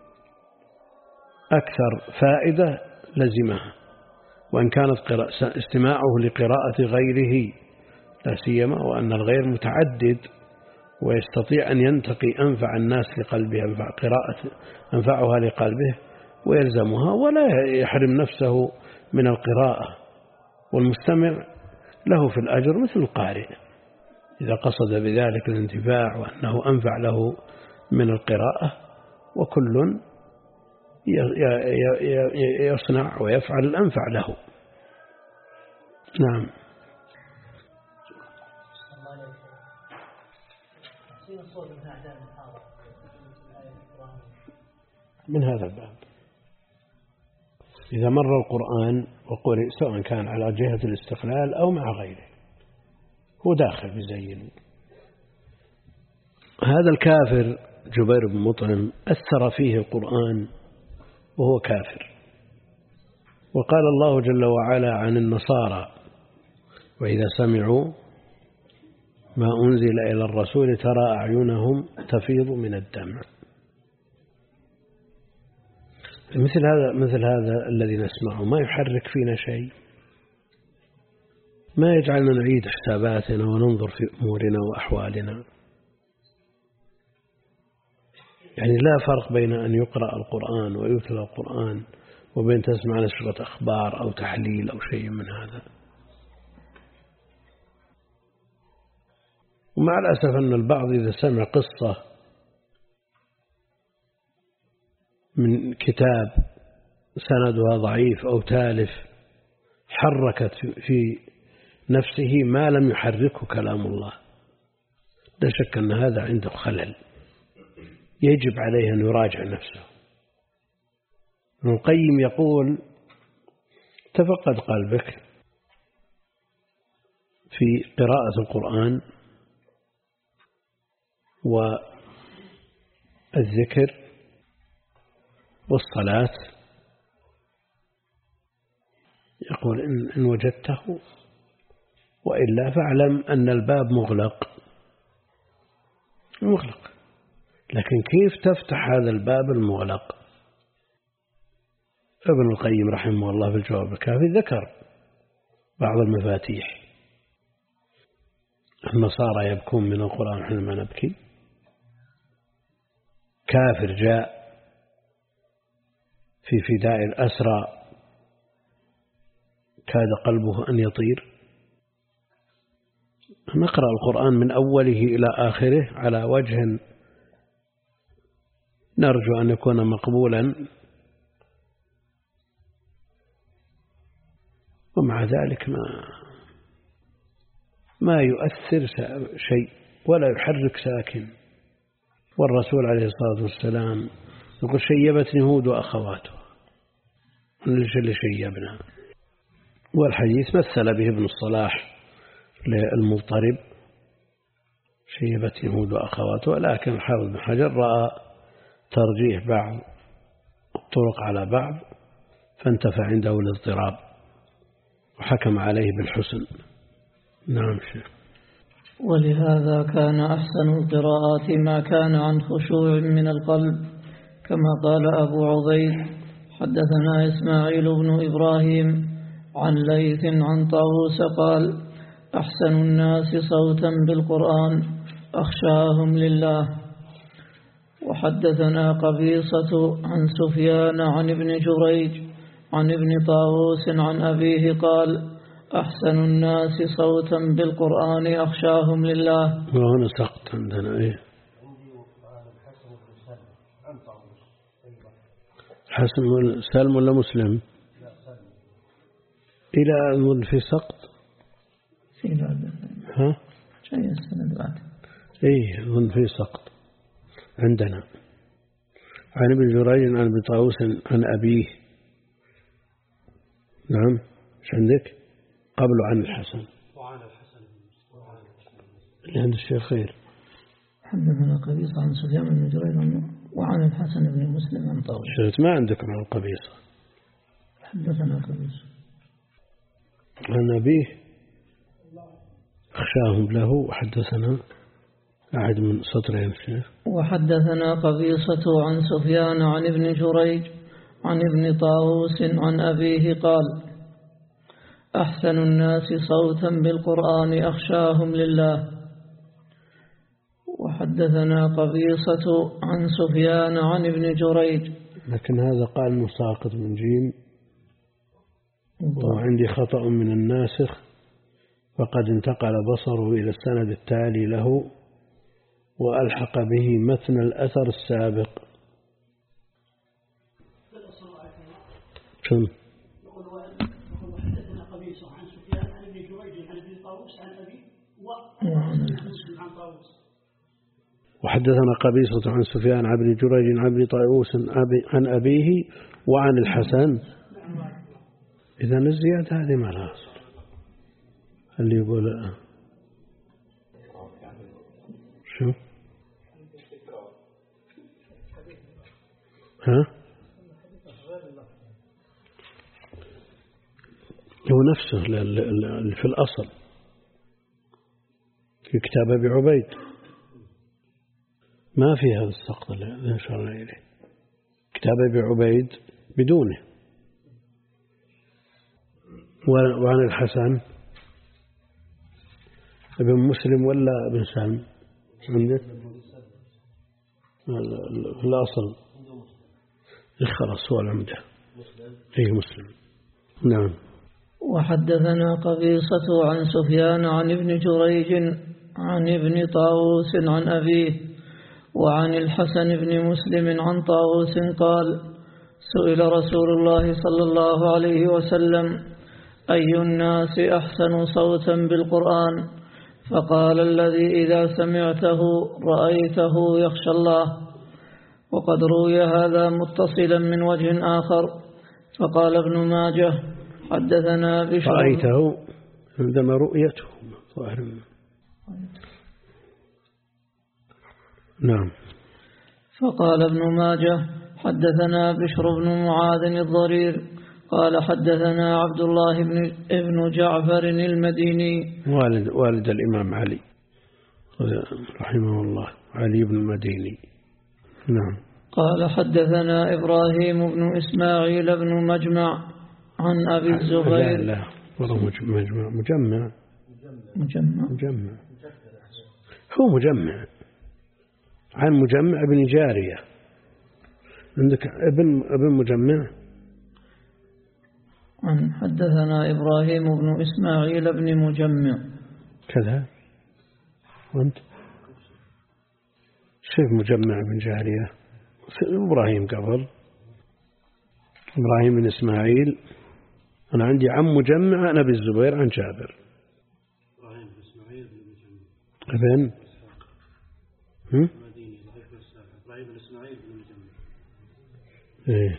أكثر فائدة لزمها، وإن كانت استماعه لقراءة غيره لا سيما وأن الغير متعدد ويستطيع أن ينتقي أنفع الناس لقلبه، أنفع قراءة أنفعها لقلبه ويلزمها ولا يحرم نفسه من القراءة. والمستمع له في الأجر مثل القارئ إذا قصد بذلك الانتفاع وأنه أنفع له من القراءة، وكل يصنع ويفعل الأنفع له. نعم. من هذا الباب إذا مر القرآن وقرئ سواء كان على جهة الاستقلال أو مع غيره هو داخل بزين. هذا الكافر جبير بن مطعم أثر فيه القرآن وهو كافر. وقال الله جل وعلا عن النصارى وإذا سمعوا ما أنزل إلى الرسول ترى أعينهم تفيض من الدمع. مثل هذا مثل هذا الذي نسمعه ما يحرك فينا شيء، ما يجعلنا نعيد حساباتنا وننظر في أمورنا وأحوالنا. يعني لا فرق بين أن يقرأ القرآن ويتلى القرآن وبين تسمع نشرة أخبار أو تحليل أو شيء من هذا. ومع الأسف أن البعض إذا سمع قصة من كتاب سندها ضعيف أو تالف حركت في نفسه ما لم يحركه كلام الله، لا شك أن هذا عنده خلل يجب عليه أن يراجع نفسه. ابن القيم يقول تفقد قلبك في قراءة القرآن والذكر والصلاة يقول إن, إن وجدته، وإلا فاعلم أن الباب مغلق مغلق. لكن كيف تفتح هذا الباب المغلق؟ ابن القيم رحمه الله في الجواب الكافي ذكر بعض المفاتيح. النصارى يبكون من القرآن حينما نبكي. كافر جاء في فداء الأسرى كاد قلبه أن يطير. نقرأ القرآن من أوله إلى آخره على وجه نرجو أن يكون مقبولا، ومع ذلك ما ما يؤثر شيء ولا يحرك ساكن. والرسول عليه الصلاة والسلام يقول شيبتني هود وأخواته، اللي شيبنا. والحديث مثل به ابن الصلاح للمضطرب شيبتني هود وأخواته، لكن الحافظ بن حجر رأى ترجيح بعض الطرق على بعض فانتفع عنده الاضطراب وحكم عليه بالحسن. نعم شيخ. ولهذا كان أحسن القراءات ما كان عن خشوع من القلب، كما قال أبو عبيد حدثنا إسماعيل بن إبراهيم عن ليث عن طاووس قال أحسن الناس صوتا بالقرآن أخشاهم لله. وحدثنا قبيصة عن سفيان عن ابن جريج عن ابن طاووس عن أبيه قال أحسن الناس صوتا بالقرآن أخشاهم لله. وهنا سقط عندنا إيه؟ حسن سلم ولا مسلم؟ إلى أن في سقط في بعد ها؟ شيء السنة بعد إيه أظن في سقط عندنا. عن ابن جريج عن ابن طاووس عن أبيه. نعم إيش عندك؟ قبل عن الحسن وعن الحسن اللي عند الشيخ خير. حدثنا قبيصة عن سفيان بن جريج وعن الحسن بن مسلم عن طاووس. شفت ما عندكم عن قبيصة. حدثنا قبيصة عن أبيه أخشاهم له. وحدثنا أحد من سطرين الشيخ. وحدثنا قبيصة عن سفيان عن ابن جريج عن ابن طاووس عن أبيه قال أحسن الناس صوتا بالقرآن أخشاهم لله. وحدثنا قبيصة عن سفيان عن ابن جريج. لكن هذا قال مساقط من جيم، وعندي خطأ من الناسخ فقد انتقل بصره إلى السند التالي له وألحق به متن الأثر السابق. شن وحدثنا قبيصة عن سفيان عن ابن جريج عن ابن طاووس عن أبيه وعن الحسن. إذا الزيادة هذه ما لها أصل. اللي يقول شو ها هو نفسه اللي في الأصل في كتاب أبي عبيد ما في هذا السقط اللي أشرنا إليه. كتاب أبي عبيد بدونه. وعن الحسن ابن مسلم ولا ابن سلم عندك في الأصل خلاص هو العمدة فيه مسلم. نعم. وحدثنا قبيصة عن سفيان عن ابن جريج عن ابن طاووس عن أبيه وعن الحسن بن مسلم عن طاووس قال سئل رسول الله صلى الله عليه وسلم أي الناس أحسن صوتا بالقرآن؟ فقال الذي إذا سمعته رأيته يخشى الله. وقد روي هذا متصلا من وجه آخر. فقال ابن ماجه حدثنا بشر. رأيته عندما رؤيته ظاهر. نعم. فقال ابن ماجه حدثنا بشر بن معاذ الضرير قال حدثنا عبد الله بن ابن جعفر المديني والد والد الإمام علي رحمه الله، علي بن المديني. نعم. قال حدثنا إبراهيم بن إسماعيل بن مجمع عن أبي الزبير. لا لا مجمع مجمع مجمع مجمع هو مجمع عن مجمع بن جارية. عندك ابن ابن مجمع. عن حدثنا إبراهيم بن إسماعيل بن مجمع كذا. وانت شيخ مجمع بن جارية إبراهيم قبل إبراهيم بن إسماعيل. أنا عندي عم مجمع عن أبي الزبير عن جابر. إبراهيم بن إسماعيل بن مجمع ابن هم إبراهيم بن إسماعيل بن مجمع إيه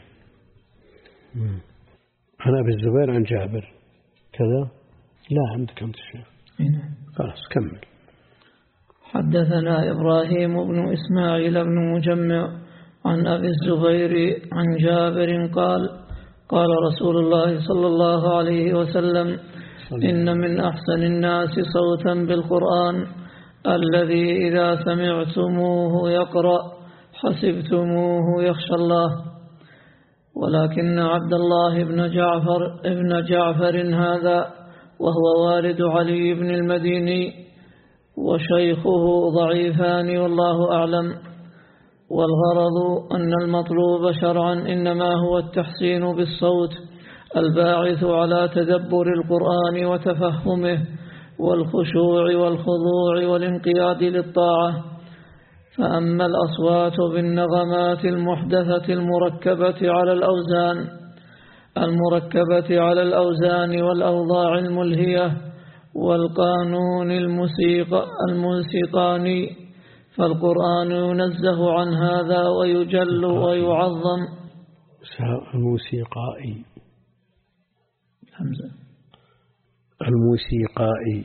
عن أبي الزبير عن جابر كذا. لا عندك أنت شيء. خلاص كمل. حدثنا إبراهيم بن إسماعيل بن مجمع عن أبي الزبير عن جابر قال قال رسول الله صلى الله عليه وسلم إن من أحسن الناس صوتا بالقرآن الذي إذا سمعتموه يقرأ حسبتموه يخشى الله، ولكن عبد الله بن جعفر ابن جعفر هذا وهو والد علي بن المديني وشيخه ضعيفان والله أعلم. والغرض أن المطلوب شرعا إنما هو التحسين بالصوت الباعث على تدبر القرآن وتفهمه والخشوع والخضوع والانقياد للطاعة. فأما الأصوات بالنغمات المحدثة المركبة على الأوزان المركبة على الأوزان والأوضاع الملهية والقانون الموسيقى الموسيقاني فالقرآن ينزه عن هذا ويجل ويعظم. الموسيقائي حمزة الموسيقائي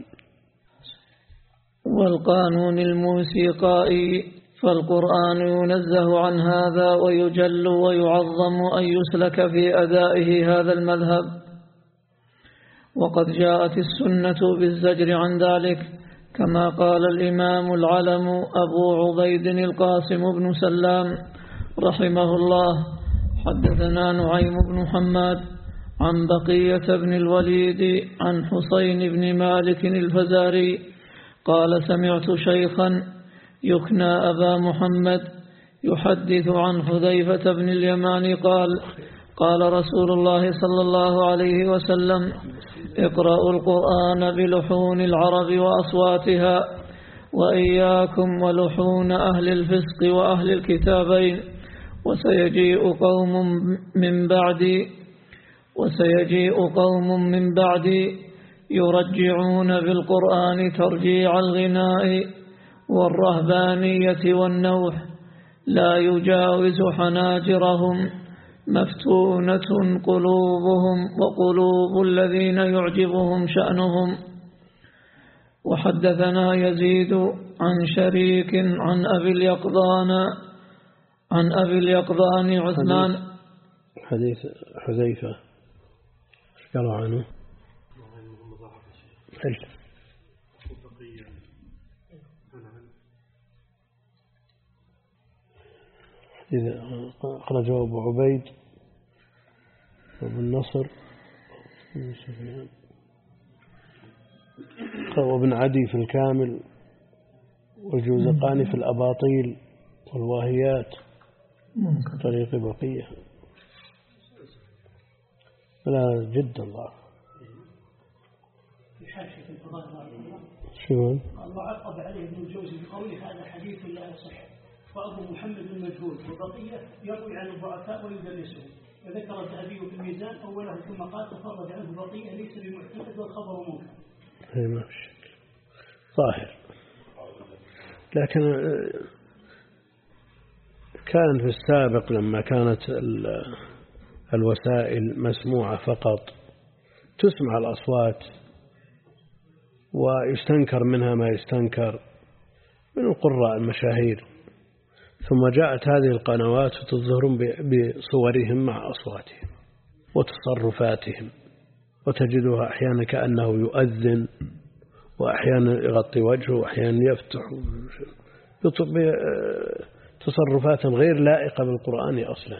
والقانون الموسيقائي فالقرآن ينزه عن هذا ويجل ويعظم أن يسلك في أدائه هذا المذهب. وقد جاءت السنة بالزجر عن ذلك كما قال الإمام العلم أبو عبيد القاسم بن سلام رحمه الله حدثنا نعيم بن حماد عن بقية بن الوليد عن حسين بن مالك الفزاري قال سمعت شيخا يكنى أبا محمد يحدث عن حذيفة بن اليمان قال قال رسول الله صلى الله عليه وسلم اقرأوا القرآن بلحون العرب وأصواتها وإياكم ولحون أهل الفسق وأهل الكتابين وسيجيء قوم من بعدي وسيجيء قوم من بعدي يرجعون بالقرآن ترجيع الغناء والرهبانية والنوح لا يجاوز حناجرهم مفتونة قلوبهم وقلوب الذين يعجبهم شأنهم. وحدثنا يزيد عن شريك عن أبي اليقظان عن أبي اليقظان عثمان حديث حذيفة قالوا عنه إذا أخرجه أبو عبيد وابن النصر وابن عدي في الكامل والجوزقاني في الأباطيل والواهيات طريق بقية. لا جدا ضعف. شو الله عقب عليه ابن الجوزي بقوله هذا حديث لا يصح وأبو محمد المجهول وبقية يروي عن الضعفاء ويدلسهم. وذكر الذهبي في الميزان أوله ثم قال تفرد عنه بقية ليس بمعتمد والخبر منكر. هي ما في شك ظاهر. لكن كان في السابق لما كانت الوسائل مسموعة فقط تسمع الأصوات ويستنكر منها ما يستنكر من القراء المشاهير، ثم جاءت هذه القنوات وتظهرون بصورهم مع أصواتهم وتصرفاتهم، وتجدها أحيانا كأنه يؤذن، وأحيانا يغطي وجهه، وأحيانا يفتح تصرفات غير لائقة بالقرآن أصلا.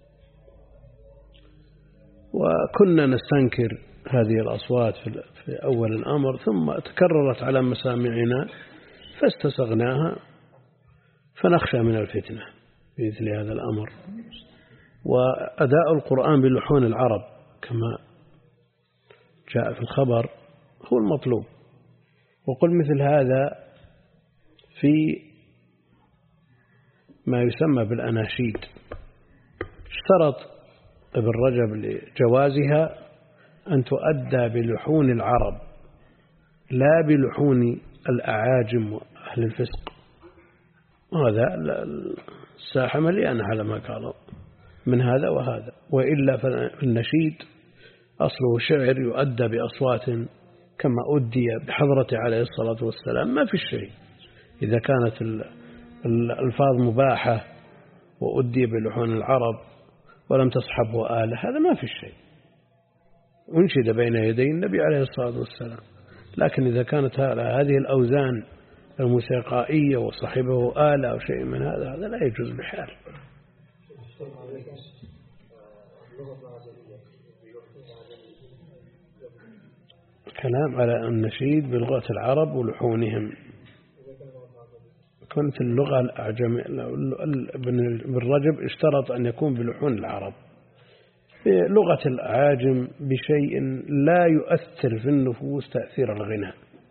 وكنا نستنكر هذه الأصوات في أول الأمر، ثم تكررت على مسامعنا فاستسغناها، فنخشى من الفتنة بمثل هذا الأمر. وأداء القرآن بلحون العرب كما جاء في الخبر هو المطلوب. وقل مثل هذا في ما يسمى بالأناشيد، اشترط ابن رجب لجوازها أن تؤدى بلحون العرب لا بلحون الأعاجم وأهل الفسق. هذا الساحة مليانة على ما قالوا من هذا وهذا. وإلا فالنشيد أصله شعر يؤدى بأصوات كما أدي بحضرة عليه الصلاة والسلام، ما في شيء. إذا كانت الألفاظ مباحة وأدي بلحون العرب ولم تصحبه آلة، هذا ما في شيء، أنشد بين يدي النبي عليه الصلاة والسلام. لكن إذا كانت هذه الأوزان الموسيقائية وصحبه آلة أو شيء من هذا، هذا لا يجوز بحال. كلام على النشيد بلغة العرب ولحونهم. كنت اللغة الأعجمية، ابن رجب اشترط أن يكون بلحون العرب. بلغة الأعاجم بشيء لا يؤثر في النفوس تأثير الغناء،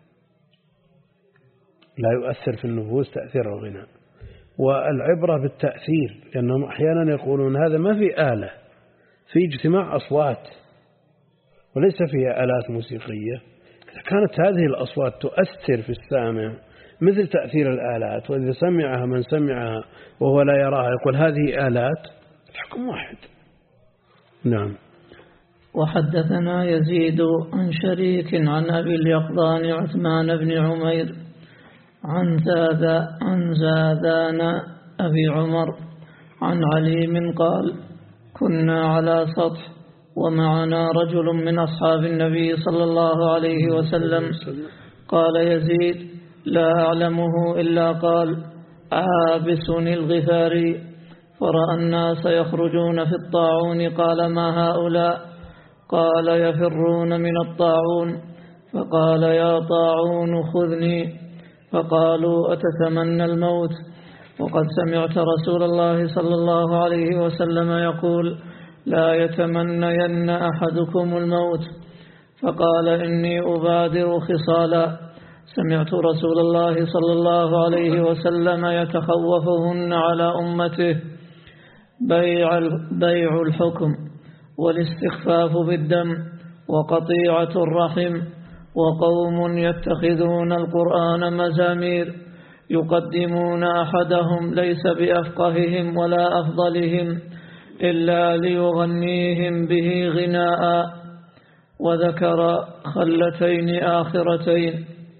لا يؤثر في النفوس تأثير الغناء. والعبرة بالتأثير، لأنهم أحيانا يقولون هذا ما في آلة، في اجتماع أصوات وليس فيها آلات موسيقية. إذا كانت هذه الأصوات تؤثر في السامع مثل تأثير الآلات، وإذا سمعها من سمعها وهو لا يراها يقول هذه آلات، الحكم واحد. نعم. وحدثنا يزيد عن شريك عن أبي اليقظان عثمان بن عمير عن زاد عن زادان أبي عمر عن عليم قال: كنا على سطح ومعنا رجل من أصحاب النبي صلى الله عليه وسلم. قال يزيد: لا أعلمه إلا قال: عابس الغفاري. فرأى الناس يخرجون في الطاعون. قال: ما هؤلاء؟ قال: يفرون من الطاعون. فقال: يا طاعون خذني. فقالوا: أتتمنى الموت؟ وقد سمعت رسول الله صلى الله عليه وسلم يقول: لا يتمنين أحدكم الموت. فقال: إني أبادر خصالا سمعت رسول الله صلى الله عليه وسلم يتخوفهن على أمته: بيع بيع الحكم، والاستخفاف بالدم، وقطيعة الرحم، وقوم يتخذون القرآن مزامير يقدمون أحدهم ليس بأفقههم ولا أفضلهم إلا ليغنيهم به غناء. وذكر خلتين آخرتين.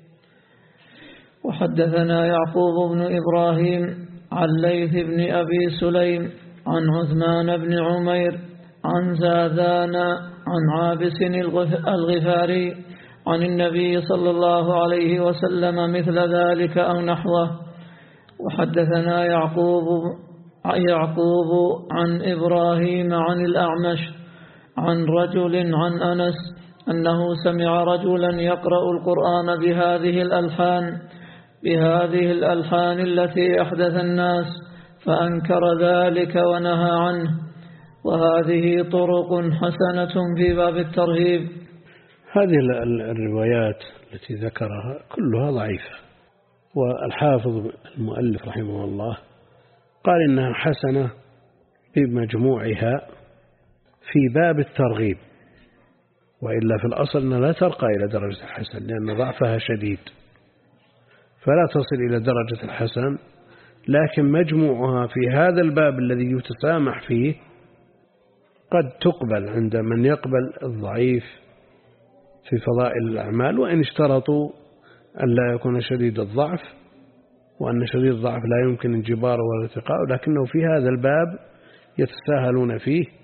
وحدثنا يعقوب بن إبراهيم عن ليث بن أبي سليم عن عثمان بن عمير عن زادان عن عابس الغفاري عن النبي صلى الله عليه وسلم مثل ذلك أو نحوه. وحدثنا يعقوب يعقوب عن إبراهيم عن الأعمش عن رجل عن أنس أنه سمع رجلا يقرأ القرآن بهذه الألحان بهذه الألحان التي أحدث الناس، فأنكر ذلك ونهى عنه. وهذه طرق حسنة في باب الترهيب. هذه الروايات التي ذكرها كلها ضعيفة، والحافظ المؤلف رحمه الله قال إنها حسنة بمجموعها في باب الترغيب، وإلا في الأصل أنها لا ترقى إلى درجة الحسن لأن ضعفها شديد، فلا تصل إلى درجة الحسن. لكن مجموعها في هذا الباب الذي يتسامح فيه قد تقبل عند من يقبل الضعيف في فضائل الأعمال، وإن اشترطوا أن لا يكون شديد الضعف، وأن شديد الضعف لا يمكن انجباره ولا ارتقاءه، لكنه في هذا الباب يتساهلون فيه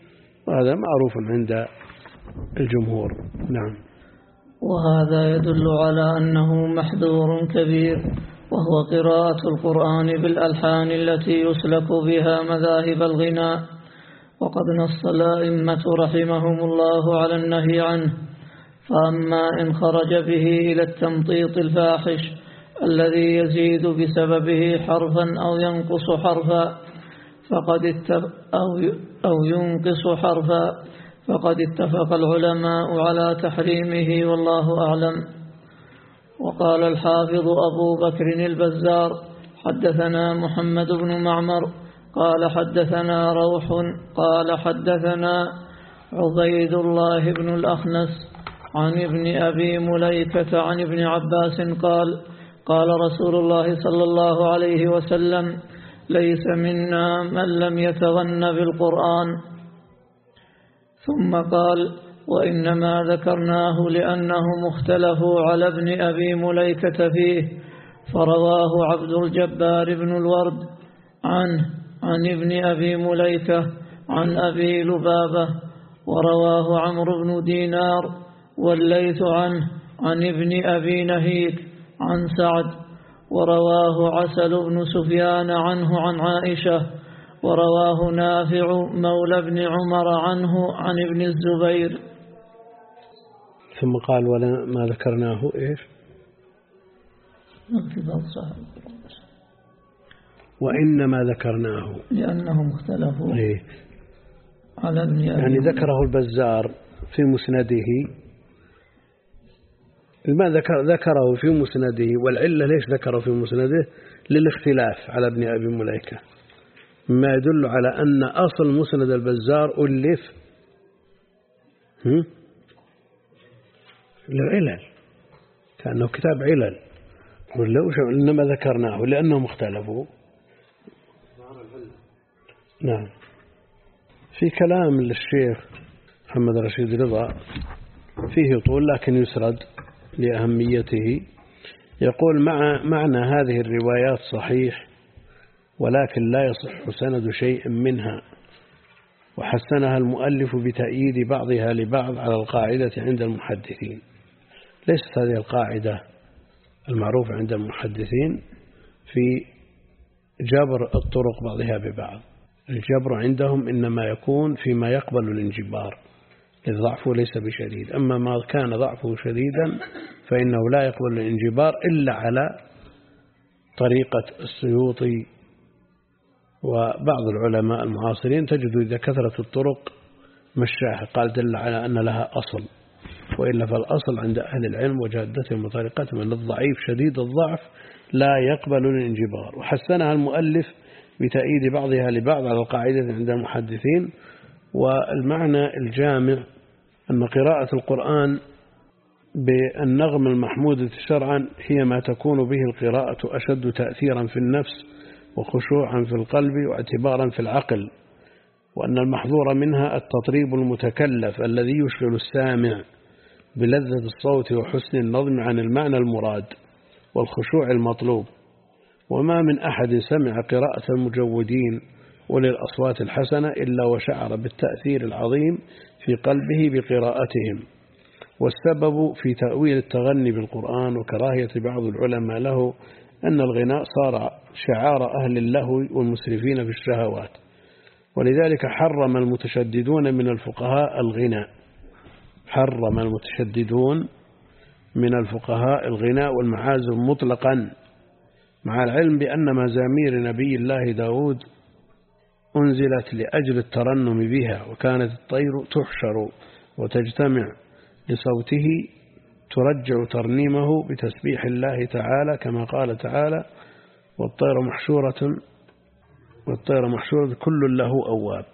وهذا معروف عند الجمهور. نعم. وهذا يدل على أنه محذور كبير، وهو قراءة القرآن بالألحان التي يسلك بها مذاهب الغناء، وقد نص الأئمة رحمهم الله على النهي عنه. فأما إن خرج به إلى التمطيط الفاحش الذي يزيد بسببه حرفا أو ينقص حرفا فقد اتفق أو أو ينقص حرفا فقد اتفق العلماء على تحريمه، والله أعلم. وقال الحافظ أبو بكر البزار: حدثنا محمد بن معمر قال حدثنا روح قال حدثنا عبيد الله بن الأخنس عن ابن أبي مليكة عن ابن عباس قال: قال رسول الله صلى الله عليه وسلم: ليس منا من لم يتغن بالقرآن. ثم قال: وإنما ذكرناه لأنهم اختلفوا على ابن أبي مليكة فيه، فرواه عبد الجبار بن الورد عنه عن ابن أبي مليكة عن أبي لبابة، ورواه عمرو بن دينار والليث عنه عن ابن أبي نهيك عن سعد، ورواه عسل بن سفيان عنه عن عائشة، ورواه نافع مولى بن عمر عنه عن ابن الزبير. ثم قال: ولا ما ذكرناه إيش؟ وإنما ذكرناه لأنهم اختلفوا إيه؟ على ابن أبي يعني ذكره البزار في مسنده، ما ذكر ذكره في مسنده، والعلة ليش ذكره في مسنده؟ للاختلاف على ابن أبي مليكة، ما يدل على أن أصل مسند البزار ألف للعلل، كأنه كتاب علل، إنما ذكرناه لأنهم اختلفوا. نعم. في كلام للشيخ محمد رشيد رضا فيه طول لكن يسرد لأهميته. يقول: مع معنى هذه الروايات صحيح، ولكن لا يصح سند شيء منها، وحسنها المؤلف بتأييد بعضها لبعض على القاعدة عند المحدثين. ليست هذه القاعدة المعروفة عند المحدثين في جبر الطرق بعضها ببعض. الجبر عندهم إنما يكون فيما يقبل الانجبار، إذ ضعفه ليس بشديد. أما ما كان ضعفه شديدا فإنه لا يقبل الانجبار إلا على طريقة السيوطي وبعض العلماء المعاصرين. تجد إذا كثرت الطرق مشاها قال دل على أن لها أصل، وإلا فالأصل عند أهل العلم وجادتهم وطريقتهم أن الضعيف شديد الضعف لا يقبل الانجبار. وحسنها المؤلف بتأييد بعضها لبعض على القاعدة عند المحدثين. والمعنى الجامع أن قراءة القرآن بالنغم المحمودة شرعا هي ما تكون به القراءة أشد تأثيرا في النفس وخشوعا في القلب واعتبارا في العقل، وأن المحظور منها التطريب المتكلف الذي يشغل السامع بلذة الصوت وحسن النظم عن المعنى المراد والخشوع المطلوب. وما من أحد سمع قراءة المجودين وللأصوات الحسنة إلا وشعر بالتأثير العظيم في قلبه بقراءتهم. والسبب في تأويل التغني بالقرآن وكراهية بعض العلماء له أن الغناء صار شعار أهل اللهو والمسرفين في الشهوات، ولذلك حرم المتشددون من الفقهاء الغناء حرم المتشددون من الفقهاء الغناء والمعازف مطلقا، مع العلم بأن مزامير نبي الله داود أنزلت لأجل الترنم بها، وكانت الطير تحشر وتجتمع لصوته ترجع ترنيمه بتسبيح الله تعالى، كما قال تعالى: والطير محشورة والطير محشورة كل له أواب.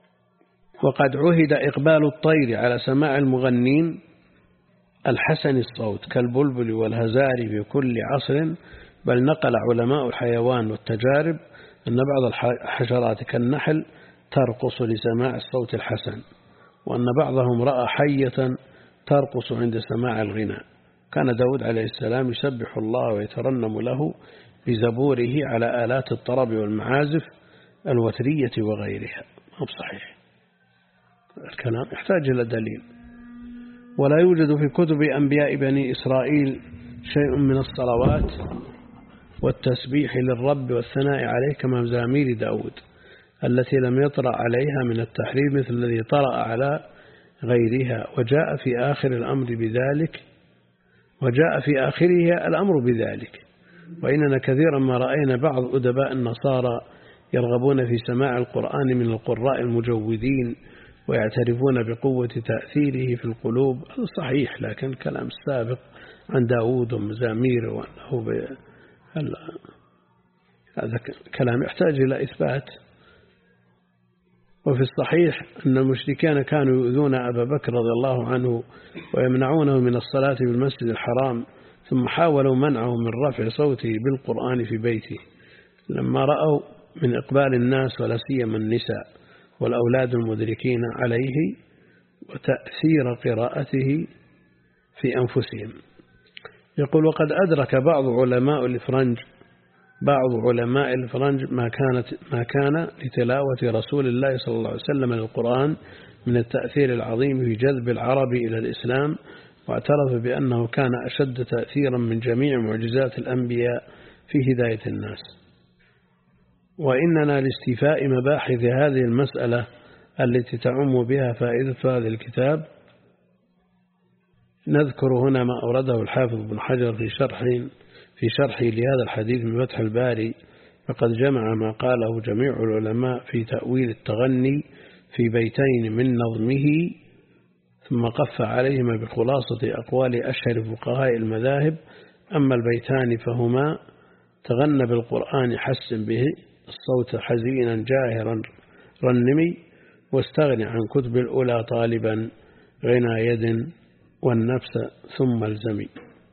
وقد عهد إقبال الطير على سماع المغنين الحسن الصوت كالبلبل والهزار في كل عصر، بل نقل علماء الحيوان والتجارب أن بعض الحشرات كالنحل ترقص لسماع الصوت الحسن، وأن بعضهم رأى حية ترقص عند سماع الغناء. كان داود عليه السلام يسبح الله ويترنم له بزبوره على آلات الطرب والمعازف الوترية وغيرها. هو صحيح. الكلام يحتاج إلى دليل. ولا يوجد في كتب أنبياء بني إسرائيل شيء من الصلوات والتسبيح للرب والثناء عليه كما مزامير داود التي لم يطرأ عليها من التحريم مثل الذي طرأ على غيرها. وجاء في آخر الأمر بذلك وجاء في آخره الأمر بذلك. وإننا كثيرا ما رأينا بعض أدباء النصارى يرغبون في سماع القرآن من القراء المجودين ويعترفون بقوة تأثيره في القلوب. هذا صحيح، لكن الكلام السابق عن داود ومزامير وأنه ب... هذا كلام يحتاج إلى إثبات. وفي الصحيح أن المشركين كانوا يؤذون أبا بكر رضي الله عنه ويمنعونه من الصلاة بالمسجد الحرام، ثم حاولوا منعه من رفع صوته بالقرآن في بيته لما رأوا من إقبال الناس ولا سيما النساء والأولاد المدركين عليه وتأثير قراءته في أنفسهم. يقول: وقد أدرك بعض علماء الإفرنج بعض علماء الإفرنج ما كانت ما كان لتلاوة رسول الله صلى الله عليه وسلم للقرآن من التأثير العظيم في جذب العرب إلى الإسلام، واعترف بأنه كان أشد تأثيرا من جميع معجزات الأنبياء في هداية الناس. وإننا لاستيفاء مباحث هذه المسألة التي تعم بها فائدة هذا الكتاب نذكر هنا ما أورده الحافظ بن حجر في شرح في شرحه لهذا الحديث من فتح الباري، فقد جمع ما قاله جميع العلماء في تأويل التغني في بيتين من نظمه، ثم قف عليهما بخلاصة أقوال أشهر فقهاء المذاهب. أما البيتان فهما: تغنى بالقرآن حسن به الصوت حزينا جاهرا رنمي، واستغني عن كتب الأولى طالبا غنى يد والنفس ثم الزمي.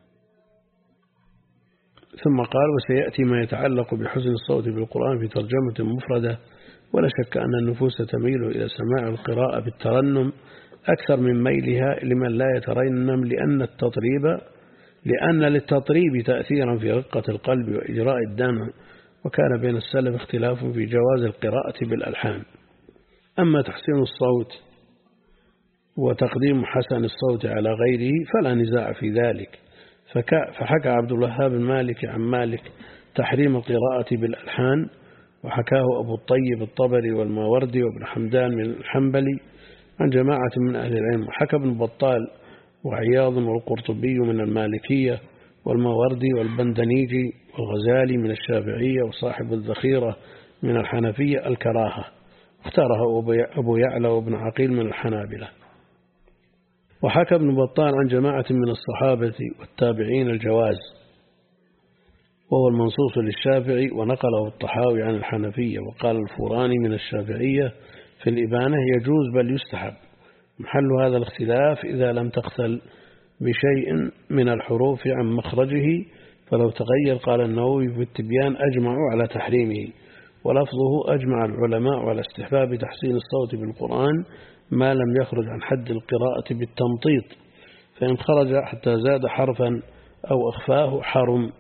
ثم قال: وسيأتي ما يتعلق بحسن الصوت بالقرآن في ترجمة مفردة. ولا شك أن النفوس تميل إلى سماع القراءة بالترنم أكثر من ميلها لمن لا يترنم، لأن التطريب لأن للتطريب تأثيرا في رقة القلب وإجراء الدمع، وكان بين السلف اختلاف في جواز القراءة بالألحان. أما تحسين الصوت وتقديم حسن الصوت على غيره فلا نزاع في ذلك، فحكى عبد الوهاب المالكي عن مالك تحريم القراءة بالألحان، وحكاه أبو الطيب الطبري والماوردي وابن حمدان من الحنبلي عن جماعة من أهل العلم، وحكى ابن بطال وعياض والقرطبي من المالكية والماوردي والبندنيجي والغزالي من الشافعية وصاحب الذخيرة من الحنفية الكراهة، اختاره أبو يعلى وابن عقيل من الحنابلة. وحكى ابن بطال عن جماعة من الصحابة والتابعين الجواز، وهو المنصوص للشافعي، ونقله الطحاوي عن الحنفية. وقال الفوراني من الشافعية في الإبانة: يجوز بل يستحب. محل هذا الاختلاف إذا لم تختل بشيء من الحروف عن مخرجه، فلو تغير قال النووي في التبيان: أجمعوا على تحريمه، ولفظه أجمع العلماء على استحباب تحسين الصوت بالقرآن ما لم يخرج عن حد القراءة بالتمطيط، فإن خرج حتى زاد حرفا أو أخفاه حرم.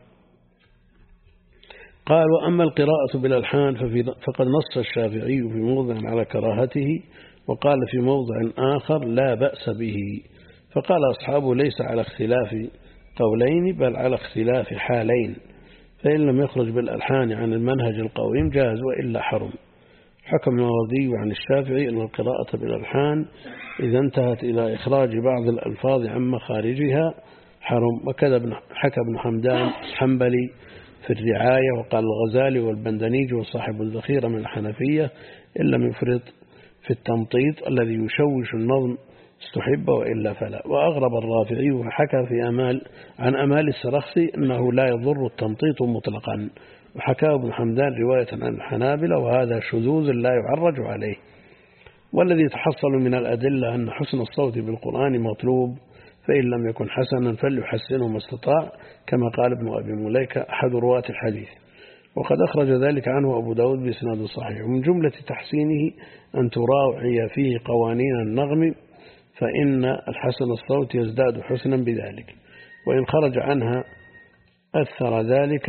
قال: وأما القراءة بالألحان فقد نص الشافعي في موضع على كراهته، وقال في موضع آخر لا بأس به. فقال أصحابه: ليس على اختلاف قولين بل على اختلاف حالين، فإن لم يخرج بالألحان عن المنهج القويم جاز وإلا حرم. حكم الوردي عن الشافعي أن القراءة بالألحان إذا انتهت إلى إخراج بعض الألفاظ عن مخارجها حرم، وكذا حكى ابن حمدان الحنبلي في الرعاية. وقال الغزالي والبندنيج وصاحب الذخيرة من الحنفية: إن لم يفرط في التمطيط الذي يشوش النظم استحب وإلا فلا. وأغرب الرافعي وحكى في أمال عن أمال السرخسي أنه لا يضر التمطيط مطلقا، وحكاه ابن حمدان رواية عن الحنابلة، وهذا شذوذ لا يعرج عليه. والذي تحصل من الأدلة أن حسن الصوت بالقرآن مطلوب، فإن لم يكن حسنا فليحسنه ما استطاع، كما قال ابن أبي مليكة أحد رواة الحديث. وقد أخرج ذلك عنه أبو داود بإسناد صحيح. ومن جملة تحسينه أن تراعي فيه قوانين النغم، فإن الحسن الصوت يزداد حسنا بذلك، وإن خرج عنها أثر ذلك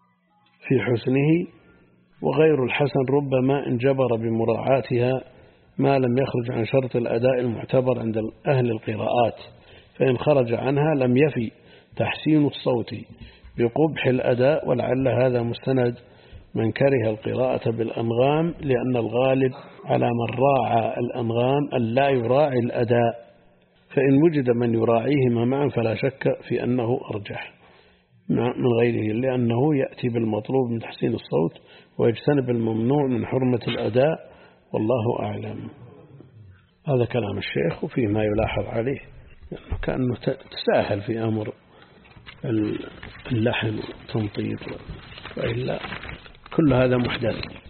في حسنه. وغير الحسن ربما انجبر بمراعاتها ما لم يخرج عن شرط الأداء المعتبر عند أهل القراءات، فإن خرج عنها لم يفي تحسين الصوت بقبح الأداء، ولعل هذا مستند من كره القراءة بالأنغام، لأن الغالب على من راعى الأنغام أن لا يراعي الأداء، فإن وجد من يراعيهما معا فلا شك في أنه أرجح من غيره، لأنه يأتي بالمطلوب من تحسين الصوت ويجتنب الممنوع من حرمة الأداء، والله أعلم. هذا كلام الشيخ، وفيه ما يلاحظ عليه يعني كأنه تساهل في أمر اللحن والتنطيط، وإلا كل هذا محدث.